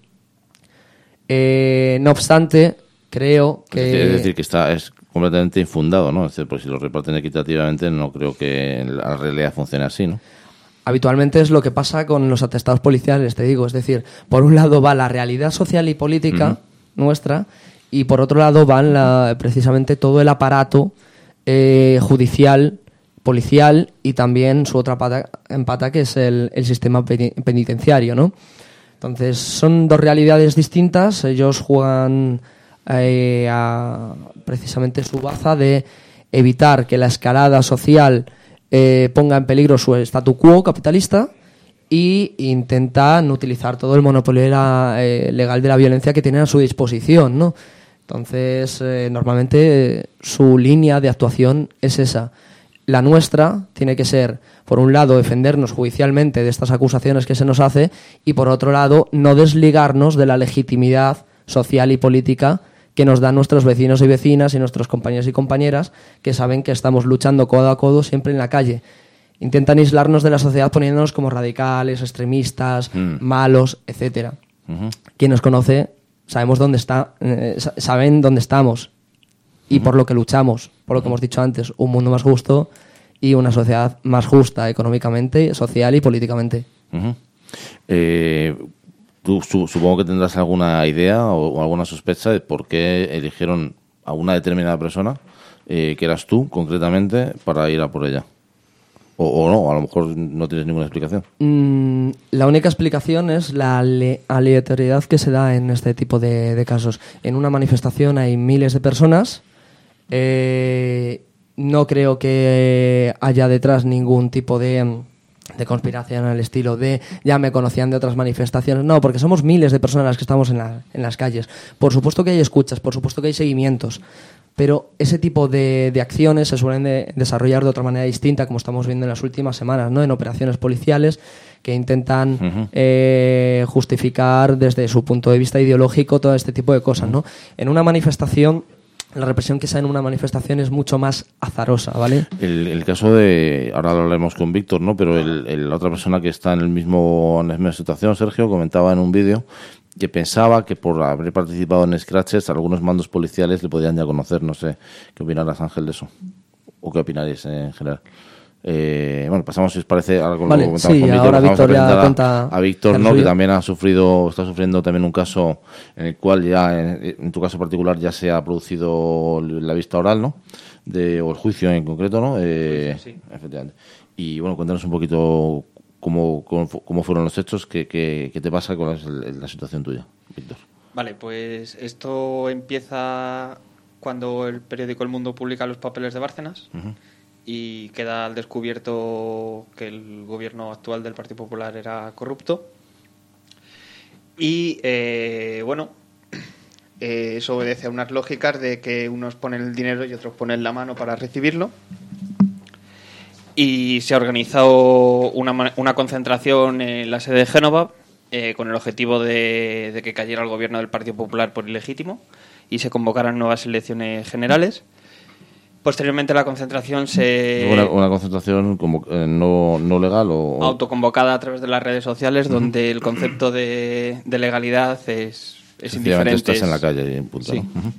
No obstante, creo que... Es decir, que es completamente infundado, ¿no? Es decir, pues si lo reparten equitativamente, no creo que la realidad funcione así, ¿no? Habitualmente es lo que pasa con los atestados policiales, te digo. Es decir, por un lado va la realidad social y política nuestra y por otro lado van precisamente todo el aparato judicial, policial y también su otra pata que es el sistema penitenciario, ¿no? Entonces son dos realidades distintas. Ellos juegan precisamente su baza de evitar que la escalada social ponga en peligro su statu quo capitalista y intentan utilizar todo el monopolio legal de la violencia que tienen a su disposición, ¿no? Entonces, normalmente su línea de actuación es esa. La nuestra tiene que ser, por un lado, defendernos judicialmente de estas acusaciones que se nos hace y, por otro lado, no desligarnos de la legitimidad social y política que nos dan nuestros vecinos y vecinas y nuestros compañeros y compañeras que saben que estamos luchando codo a codo siempre en la calle. Intentan aislarnos de la sociedad poniéndonos como radicales, extremistas, malos, etcétera. Quien nos conoce sabemos dónde está, saben dónde estamos y por lo que luchamos, por lo que hemos dicho antes, un mundo más justo y una sociedad más justa económicamente, social y políticamente. Tú supongo que tendrás alguna idea o alguna sospecha de por qué eligieron a una determinada persona, que eras tú concretamente, para ir a por ella. O no, a lo mejor no tienes ninguna explicación. La única explicación es la aleatoriedad que se da en este tipo de casos. En una manifestación hay miles de personas. No creo que haya detrás ningún tipo de conspiración al estilo de ya me conocían de otras manifestaciones. No, porque somos miles de personas las que estamos en las calles. Por supuesto que hay escuchas, por supuesto que hay seguimientos, pero ese tipo de acciones se suelen desarrollar de otra manera distinta, como estamos viendo en las últimas semanas, ¿no? En operaciones policiales que intentan justificar desde su punto de vista ideológico todo este tipo de cosas, ¿no? En una manifestación, la represión que se da en una manifestación es mucho más azarosa, ¿vale? El caso de, ahora lo hablaremos con Víctor, ¿no? Pero la otra persona que está en la misma situación, Sergio, comentaba en un vídeo que pensaba que por haber participado en scratches algunos mandos policiales le podían ya conocer. No sé qué opinarás, Ángel, de eso, o qué opinaréis en general. Bueno, pasamos, si os parece, algo vale, lo comentamos sí, con Víctor. ahora Víctor ya cuenta a Víctor, ¿no? Que también está sufriendo también un caso en el cual ya, en tu caso particular, ya se ha producido la vista oral, ¿no? O el juicio en concreto, ¿no? Sí. Efectivamente. Y bueno, cuéntanos un poquito cómo fueron los hechos, qué te pasa con la situación tuya, Víctor. Vale, pues esto empieza cuando el periódico El Mundo publica los papeles de Bárcenas. Y queda al descubierto que el gobierno actual del Partido Popular era corrupto. Y eso obedece a unas lógicas de que unos ponen el dinero y otros ponen la mano para recibirlo. Y se ha organizado una concentración en la sede de Génova con el objetivo de que cayera el gobierno del Partido Popular por ilegítimo y se convocaran nuevas elecciones generales. Posteriormente la concentración una concentración como no legal o autoconvocada a través de las redes sociales, donde el concepto de legalidad es indiferente. Estás en la calle y en punto, sí. ¿no?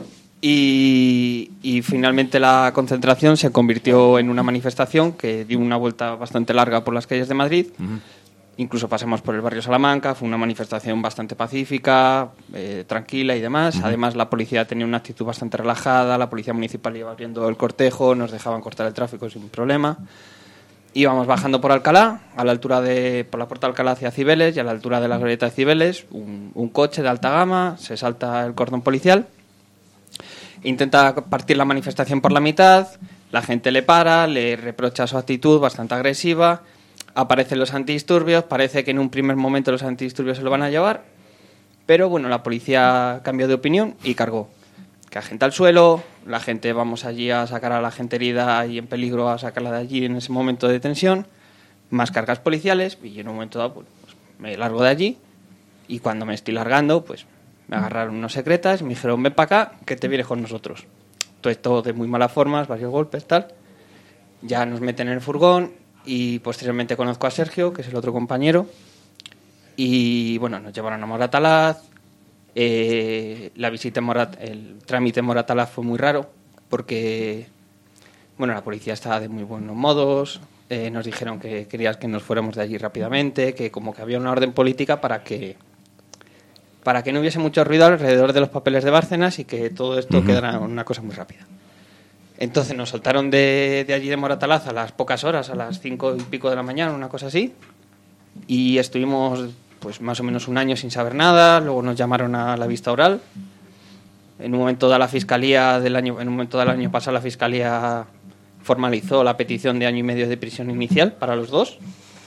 Y finalmente la concentración se convirtió en una manifestación que dio una vuelta bastante larga por las calles de Madrid. Incluso pasamos por el barrio Salamanca, fue una manifestación bastante pacífica, tranquila y demás. Además, la policía tenía una actitud bastante relajada, la policía municipal iba abriendo el cortejo, nos dejaban cortar el tráfico sin problema. Íbamos bajando por Alcalá, a la altura por la Puerta de Alcalá hacia Cibeles, y a la altura de la glorieta de Cibeles, un coche de alta gama, se salta el cordón policial, intenta partir la manifestación por la mitad, la gente le para, le reprocha su actitud bastante agresiva. Aparecen los antidisturbios, parece que en un primer momento los antidisturbios se lo van a llevar, pero bueno, la policía cambió de opinión y cargó. Que a gente al suelo, la gente vamos allí a sacar a la gente herida y en peligro, a sacarla de allí en ese momento de tensión, más cargas policiales, y en un momento dado pues me largo de allí y cuando me estoy largando pues me agarraron unos secretas y me dijeron ven para acá que te vienes con nosotros. Todo esto de muy malas formas, varios golpes, tal. Ya nos meten en el furgón. Y posteriormente conozco a Sergio, que es el otro compañero, y bueno, nos llevaron a Moratalaz. La visita el trámite en Moratalaz fue muy raro, porque bueno, la policía estaba de muy buenos modos, nos dijeron que querían que nos fuéramos de allí rápidamente, que como que había una orden política para que no hubiese mucho ruido alrededor de los papeles de Bárcenas y que todo esto quedara una cosa muy rápida. Entonces nos soltaron de allí de Moratalaz a las pocas horas, a las 5 y pico de la mañana, una cosa así. Y estuvimos pues más o menos un año sin saber nada. Luego nos llamaron a la vista oral. En un momento de la fiscalía del año pasado, la fiscalía formalizó la petición de 1 año y medio de prisión inicial para los dos.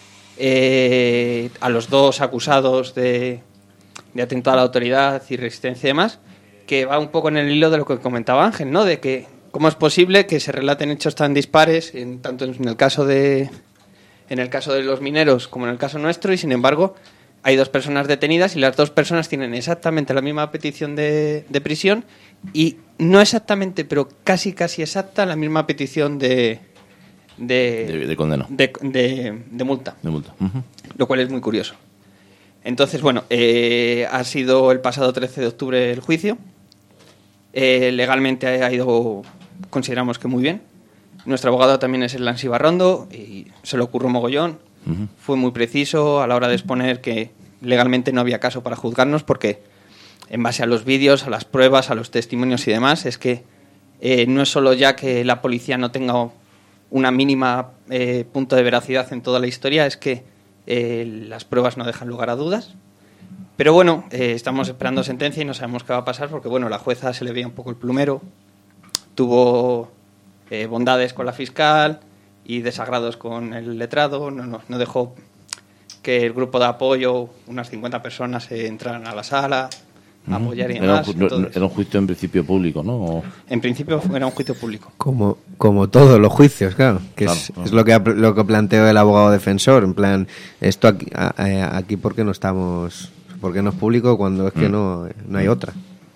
A los dos acusados de atentado a la autoridad y resistencia y demás, que va un poco en el hilo de lo que comentaba Ángel, ¿no? De que ¿cómo es posible que se relaten hechos tan dispares, tanto en el caso de los mineros como en el caso nuestro, y sin embargo hay 2 personas detenidas y las 2 personas tienen exactamente la misma petición de prisión y no exactamente, pero casi exacta la misma petición de condena. De multa. De multa. Lo cual es muy curioso. Entonces, bueno, ha sido el pasado 13 de octubre el juicio. Legalmente ha ido, consideramos que muy bien. Nuestro abogado también es el Lansi Barrondo y se le ocurrió mogollón. Fue muy preciso a la hora de exponer que legalmente no había caso para juzgarnos porque en base a los vídeos, a las pruebas, a los testimonios y demás, es que no es solo ya que la policía no tenga una mínima punto de veracidad en toda la historia es que las pruebas no dejan lugar a dudas. Pero bueno, estamos esperando sentencia y no sabemos qué va a pasar porque bueno, la jueza se le veía un poco el plumero, tuvo bondades con la fiscal y desagrados con el letrado, no dejó que el grupo de apoyo, unas 50 personas, entraran a la sala a apoyar y demás. Era un juicio en principio público, ¿no? ¿O? En principio era un juicio público. Como todos los juicios, claro. Claro. Es lo que planteó el abogado defensor. En plan, esto aquí ¿por qué no estamos? ¿Por qué no es público cuando es que no hay otra?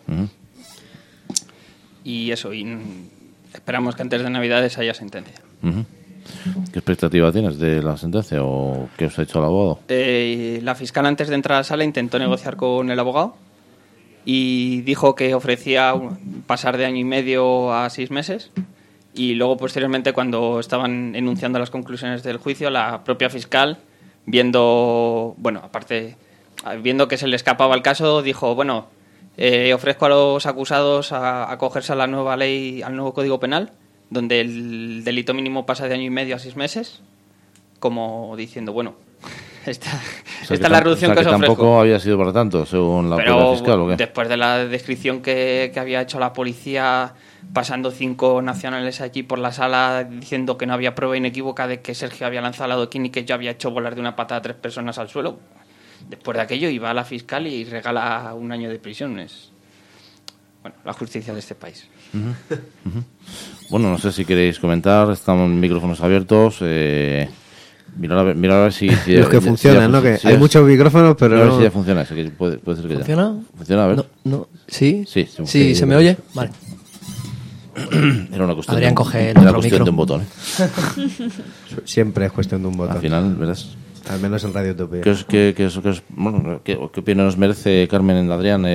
Y eso, esperamos que antes de Navidades haya sentencia. ¿Qué expectativa tienes de la sentencia o qué os ha hecho el abogado? La fiscal antes de entrar a la sala intentó negociar con el abogado y dijo que ofrecía pasar de 1 año y medio a 6 meses y luego posteriormente cuando estaban enunciando las conclusiones del juicio la propia fiscal viendo que se le escapaba el caso dijo ofrezco a los acusados a acogerse a la nueva ley, al nuevo Código Penal donde el delito mínimo pasa de 1 año y medio a 6 meses como diciendo esta es la reducción que os ofrezco. Tampoco había sido para tanto, según la propia fiscal, ¿o qué? Después de la descripción que había hecho la policía, pasando 5 nacionales allí por la sala, diciendo que no había prueba inequívoca de que Sergio había lanzado la adoquín y que yo había hecho volar de una patada a 3 personas al suelo. Después de aquello iba a la fiscal y regala 1 año de prisión. Es la justicia de este país. Bueno, no sé si queréis comentar, estamos en micrófonos abiertos. Mira a ver si los que funcionan, ¿no? Que hay muchos micrófonos, pero a ver si ya funciona. Puede ser que ¿Funciona? Ya. ¿Funciona? A ver. No. ¿Sí? Sí, ¿se me oye? Vale. Era una cuestión, Adrián coge el otro cuestión micro. de un botón. Siempre es cuestión de un botón. Al final, verás. Al menos en Radio Utopía. ¿Qué opinión nos merece Carmen y Adrián?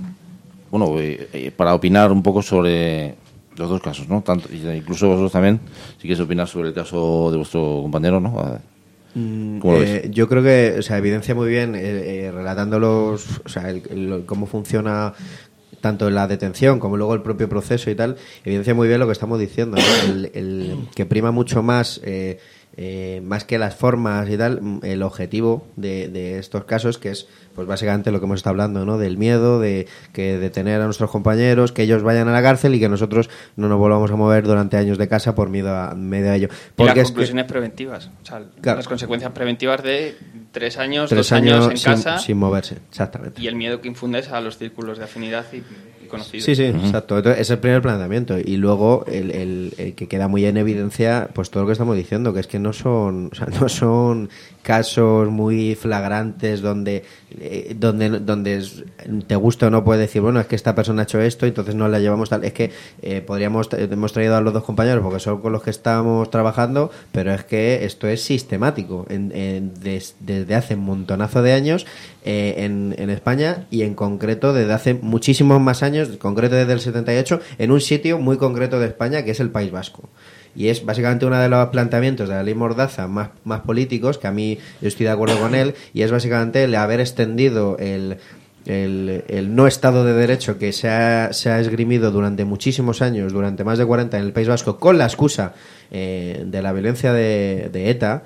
Para opinar un poco sobre los dos casos, ¿no? Tanto, incluso vosotros también, si queréis opinar sobre el caso de vuestro compañero, ¿no? ¿Cómo lo veis? Yo creo que, evidencia muy bien, relatando cómo funciona tanto la detención como luego el propio proceso y tal, evidencia muy bien lo que estamos diciendo, ¿no? el que prima mucho más más que las formas y tal, el objetivo de estos casos, que es pues básicamente lo que hemos estado hablando, ¿no? Del miedo, de tener a nuestros compañeros, que ellos vayan a la cárcel y que nosotros no nos volvamos a mover durante años de casa por miedo a ello. Porque y las conclusiones preventivas, claro, las consecuencias preventivas de 3 años, 2 años en casa sin moverse, exactamente. Y el miedo que infundes a los círculos de afinidad y conocidos. Sí, exacto. Entonces, es el primer planteamiento. Y luego el que queda muy en evidencia, pues todo lo que estamos diciendo, que es que no son casos muy flagrantes donde te gusta o no puedes decir, bueno, es que esta persona ha hecho esto, entonces no la llevamos tal. Es que hemos traído a los 2 compañeros porque son con los que estamos trabajando, pero es que esto es sistemático desde hace un montonazo de años en España, y en concreto desde hace muchísimos más años, en concreto desde el 78, en un sitio muy concreto de España que es el País Vasco. Y es básicamente uno de los planteamientos de la ley Mordaza más políticos, que a mí yo estoy de acuerdo con él, y es básicamente el haber extendido el no Estado de Derecho que se ha esgrimido durante muchísimos años, durante más de 40 en el País Vasco, con la excusa de la violencia de ETA,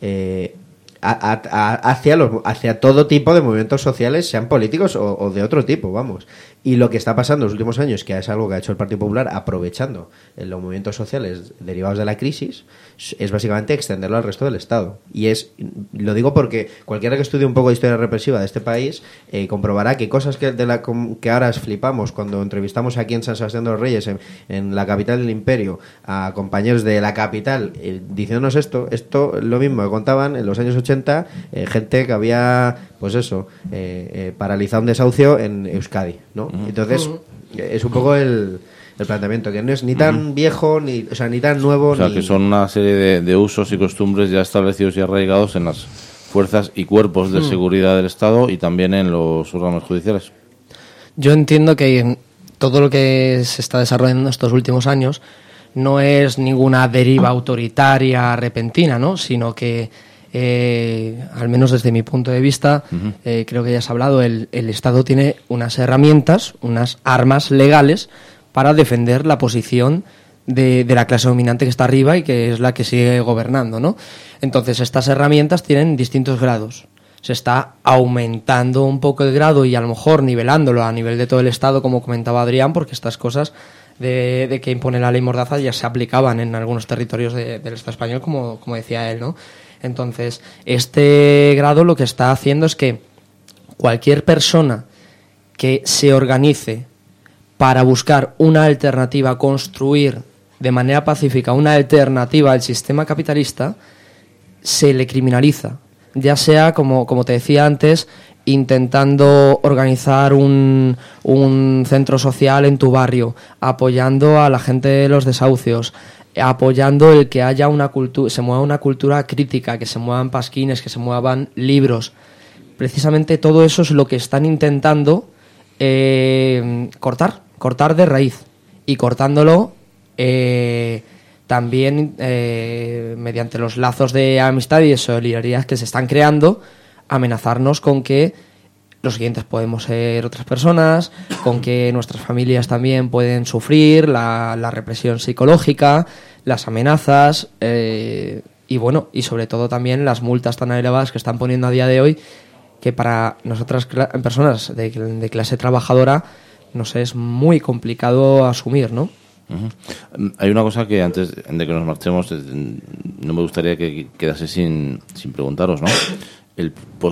hacia todo tipo de movimientos sociales, sean políticos o de otro tipo, vamos. Y lo que está pasando en los últimos años, que es algo que ha hecho el Partido Popular aprovechando los movimientos sociales derivados de la crisis, es básicamente extenderlo al resto del Estado. Y lo digo porque cualquiera que estudie un poco de historia represiva de este país comprobará que cosas que ahora flipamos cuando entrevistamos aquí en San Sebastián de los Reyes, en la capital del imperio, a compañeros de la capital diciéndonos esto lo mismo que contaban en los años 80 gente que había paralizado un desahucio en Euskadi, ¿no? Entonces es un poco el planteamiento, que no es ni tan viejo ni tan nuevo, que son una serie de usos y costumbres ya establecidos y arraigados en las fuerzas y cuerpos de seguridad del Estado y también en los órganos judiciales. Yo entiendo que todo lo que se está desarrollando estos últimos años no es ninguna deriva autoritaria repentina, ¿no? Sino que al menos desde mi punto de vista, creo que ya has hablado, el Estado tiene unas herramientas, unas armas legales para defender la posición de la clase dominante que está arriba y que es la que sigue gobernando, ¿no? Entonces, estas herramientas tienen distintos grados. Se está aumentando un poco el grado y a lo mejor nivelándolo a nivel de todo el Estado, como comentaba Adrián, porque estas cosas de que impone la ley Mordaza ya se aplicaban en algunos territorios del Estado español, como decía él, ¿no? Entonces, este grado lo que está haciendo es que cualquier persona que se organice para buscar una alternativa, construir de manera pacífica una alternativa al sistema capitalista, se le criminaliza. Ya sea, como te decía antes, intentando organizar un centro social en tu barrio, apoyando a la gente de los desahucios, apoyando el que haya se mueva una cultura crítica, que se muevan pasquines, que se muevan libros. Precisamente todo eso es lo que están intentando cortar de raíz, y cortándolo también mediante los lazos de amistad y de solidaridad que se están creando, amenazarnos con que los siguientes podemos ser otras personas, con que nuestras familias también pueden sufrir la represión psicológica, las amenazas y bueno, y sobre todo también las multas tan elevadas que están poniendo a día de hoy, que para nosotras personas de clase trabajadora nos es muy complicado asumir, ¿no? Uh-huh. Hay una cosa que antes de que nos marchemos no me gustaría que quedase sin preguntaros, ¿no? El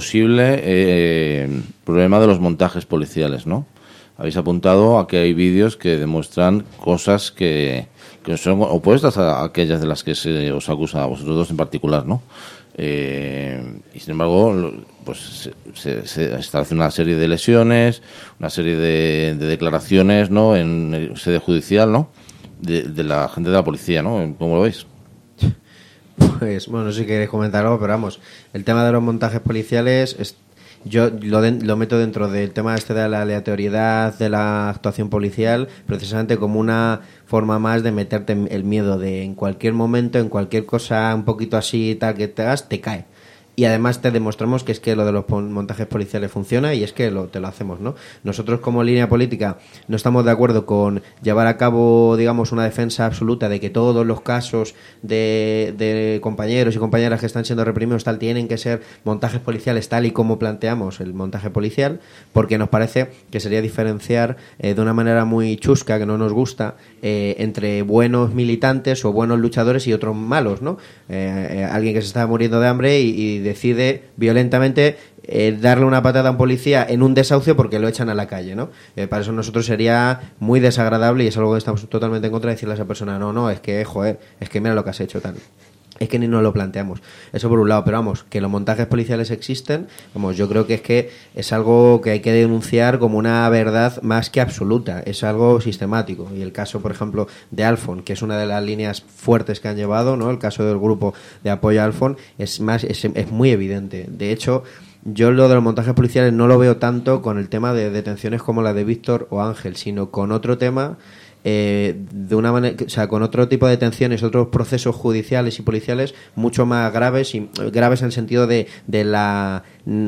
posible problema de los montajes policiales, ¿no? Habéis apuntado a que hay vídeos que demuestran cosas que son opuestas a aquellas de las que se os acusa a vosotros dos en particular, ¿no? Y sin embargo, pues se establece una serie de lesiones, una serie de declaraciones, ¿no? En sede judicial, ¿no? De la gente de la policía, ¿no? ¿Cómo lo veis? Pues, bueno, no sé si queréis comentar algo, pero vamos, el tema de los montajes policiales, yo lo meto dentro del tema de la aleatoriedad de la actuación policial, precisamente como una forma más de meterte el miedo de en cualquier momento, en cualquier cosa un poquito así tal que te hagas, te cae. Y además te demostramos que es que lo de los montajes policiales funciona y es que te lo hacemos, ¿no? Nosotros como línea política no estamos de acuerdo con llevar a cabo, digamos, una defensa absoluta de que todos los casos de compañeros y compañeras que están siendo reprimidos tal tienen que ser montajes policiales tal y como planteamos el montaje policial, porque nos parece que sería diferenciar de una manera muy chusca, que no nos gusta, entre buenos militantes o buenos luchadores y otros malos, ¿no? Alguien que se está muriendo de hambre y decide violentamente darle una patada a un policía en un desahucio porque lo echan a la calle, ¿no? Para eso nosotros sería muy desagradable y es algo que estamos totalmente en contra de decirle a esa persona, no, es que, joder, es que mira lo que has hecho, tal. Es que ni nos lo planteamos. Eso por un lado, pero vamos, que los montajes policiales existen, vamos, yo creo que es algo que hay que denunciar como una verdad más que absoluta, es algo sistemático. Y el caso, por ejemplo, de Alfon, que es una de las líneas fuertes que han llevado, ¿no? El caso del grupo de apoyo a Alfon es muy evidente. De hecho, yo lo de los montajes policiales no lo veo tanto con el tema de detenciones como la de Víctor o Ángel, sino con otro tema, de una manera, o sea, con otro tipo de detenciones, otros procesos judiciales y policiales mucho más graves en el sentido de la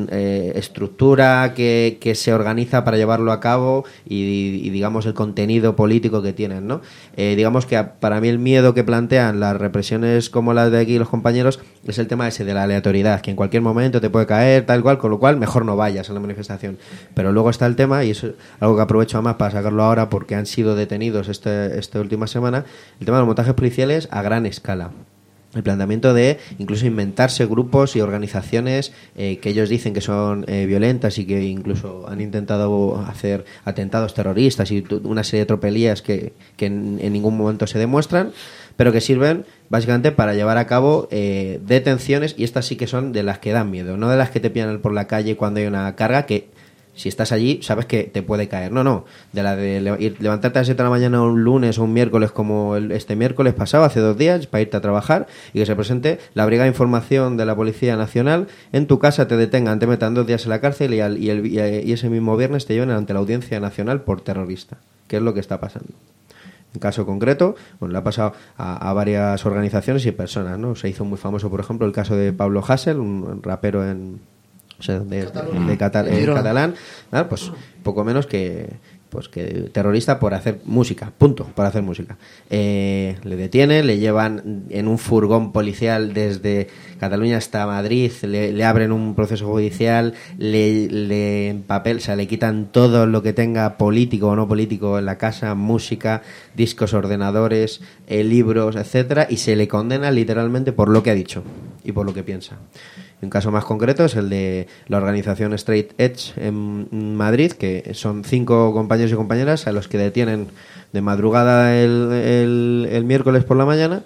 estructura que se organiza para llevarlo a cabo y digamos el contenido político que tienen, ¿no? Digamos que para mí el miedo que plantean las represiones como las de aquí los compañeros es el tema ese de la aleatoriedad, que en cualquier momento te puede caer tal cual, con lo cual mejor no vayas a la manifestación. Pero luego está el tema, y eso es algo que aprovecho además para sacarlo ahora porque han sido detenidos esta última semana, el tema de los montajes policiales a gran escala. El planteamiento de incluso inventarse grupos y organizaciones que ellos dicen que son violentas y que incluso han intentado hacer atentados terroristas y una serie de tropelías que en ningún momento se demuestran, pero que sirven básicamente para llevar a cabo detenciones, y estas sí que son de las que dan miedo, no de las que te pillan por la calle cuando hay una carga que si estás allí sabes que te puede caer. No, de la de levantarte a las 7 de la mañana un lunes o un miércoles como este miércoles pasado, hace 2 días, para irte a trabajar y que se presente la Brigada de Información de la Policía Nacional en tu casa, te detengan, te metan 2 días en la cárcel y ese mismo viernes te lleven ante la Audiencia Nacional por terrorista, que es lo que está pasando. En caso concreto, bueno, le ha pasado a varias organizaciones y personas, ¿no? Se hizo muy famoso, por ejemplo, el caso de Pablo Hasél, un rapero en catalán, pues poco menos que pues que terrorista por hacer música, punto, por hacer música. Le detienen, le llevan en un furgón policial desde Cataluña hasta Madrid, le abren un proceso judicial, le empapel, o sea, le quitan todo lo que tenga político o no político en la casa, música, discos, ordenadores, libros, etcétera, y se le condena literalmente por lo que ha dicho y por lo que piensa. Un caso más concreto es el de la organización Straight Edge en Madrid, que son 5 compañeros y compañeras a los que detienen de madrugada el miércoles por la mañana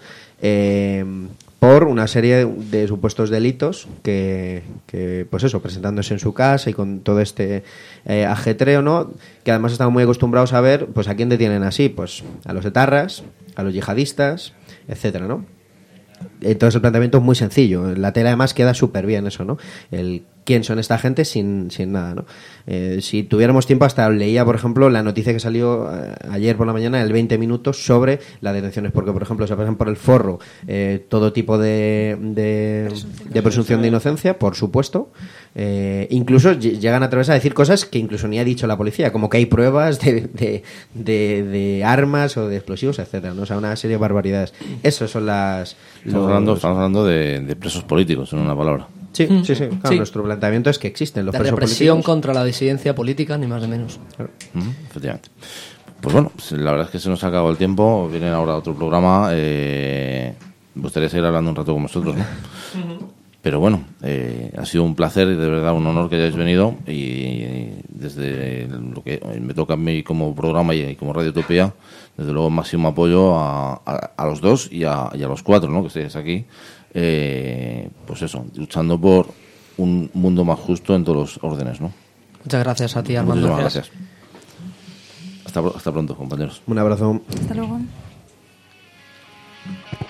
por una serie de supuestos delitos que pues eso, presentándose en su casa y con todo este ajetreo, ¿no? Que además estamos muy acostumbrados a ver, pues a quién detienen así, pues a los etarras, a los yihadistas, etcétera, ¿no? Entonces el planteamiento es muy sencillo. La tela además queda súper bien eso, ¿no? El quién son esta gente sin nada, ¿no? Si tuviéramos tiempo, hasta leía, por ejemplo, la noticia que salió ayer por la mañana, el 20 minutos, sobre las detenciones, porque, por ejemplo, se pasan por el forro todo tipo de presunción de inocencia, por supuesto. Incluso llegan a través a decir cosas que incluso ni ha dicho la policía, como que hay pruebas de armas o de explosivos, etcétera, ¿no? O sea, una serie de barbaridades. Esas son las... Estamos hablando de presos políticos, en una palabra. Sí. Claro, Sí. nuestro planteamiento es que existen los La presos represión políticos. contra la disidencia política, ni más ni menos. Efectivamente. Pues bueno, la verdad es que se nos ha acabado el tiempo. Viene ahora otro programa. Me gustaría seguir hablando un rato con vosotros, ¿no? Pero bueno, ha sido un placer y de verdad un honor que hayáis venido. Y desde lo que me toca a mí como programa y como Radio Utopía, desde luego máximo apoyo a los dos y a los 4, ¿no? Que estéis aquí. Pues eso, luchando por un mundo más justo en todos los órdenes, ¿no? Muchas gracias a ti, Armando. Muchísimas gracias. Hasta pronto, compañeros. Un abrazo. Hasta luego.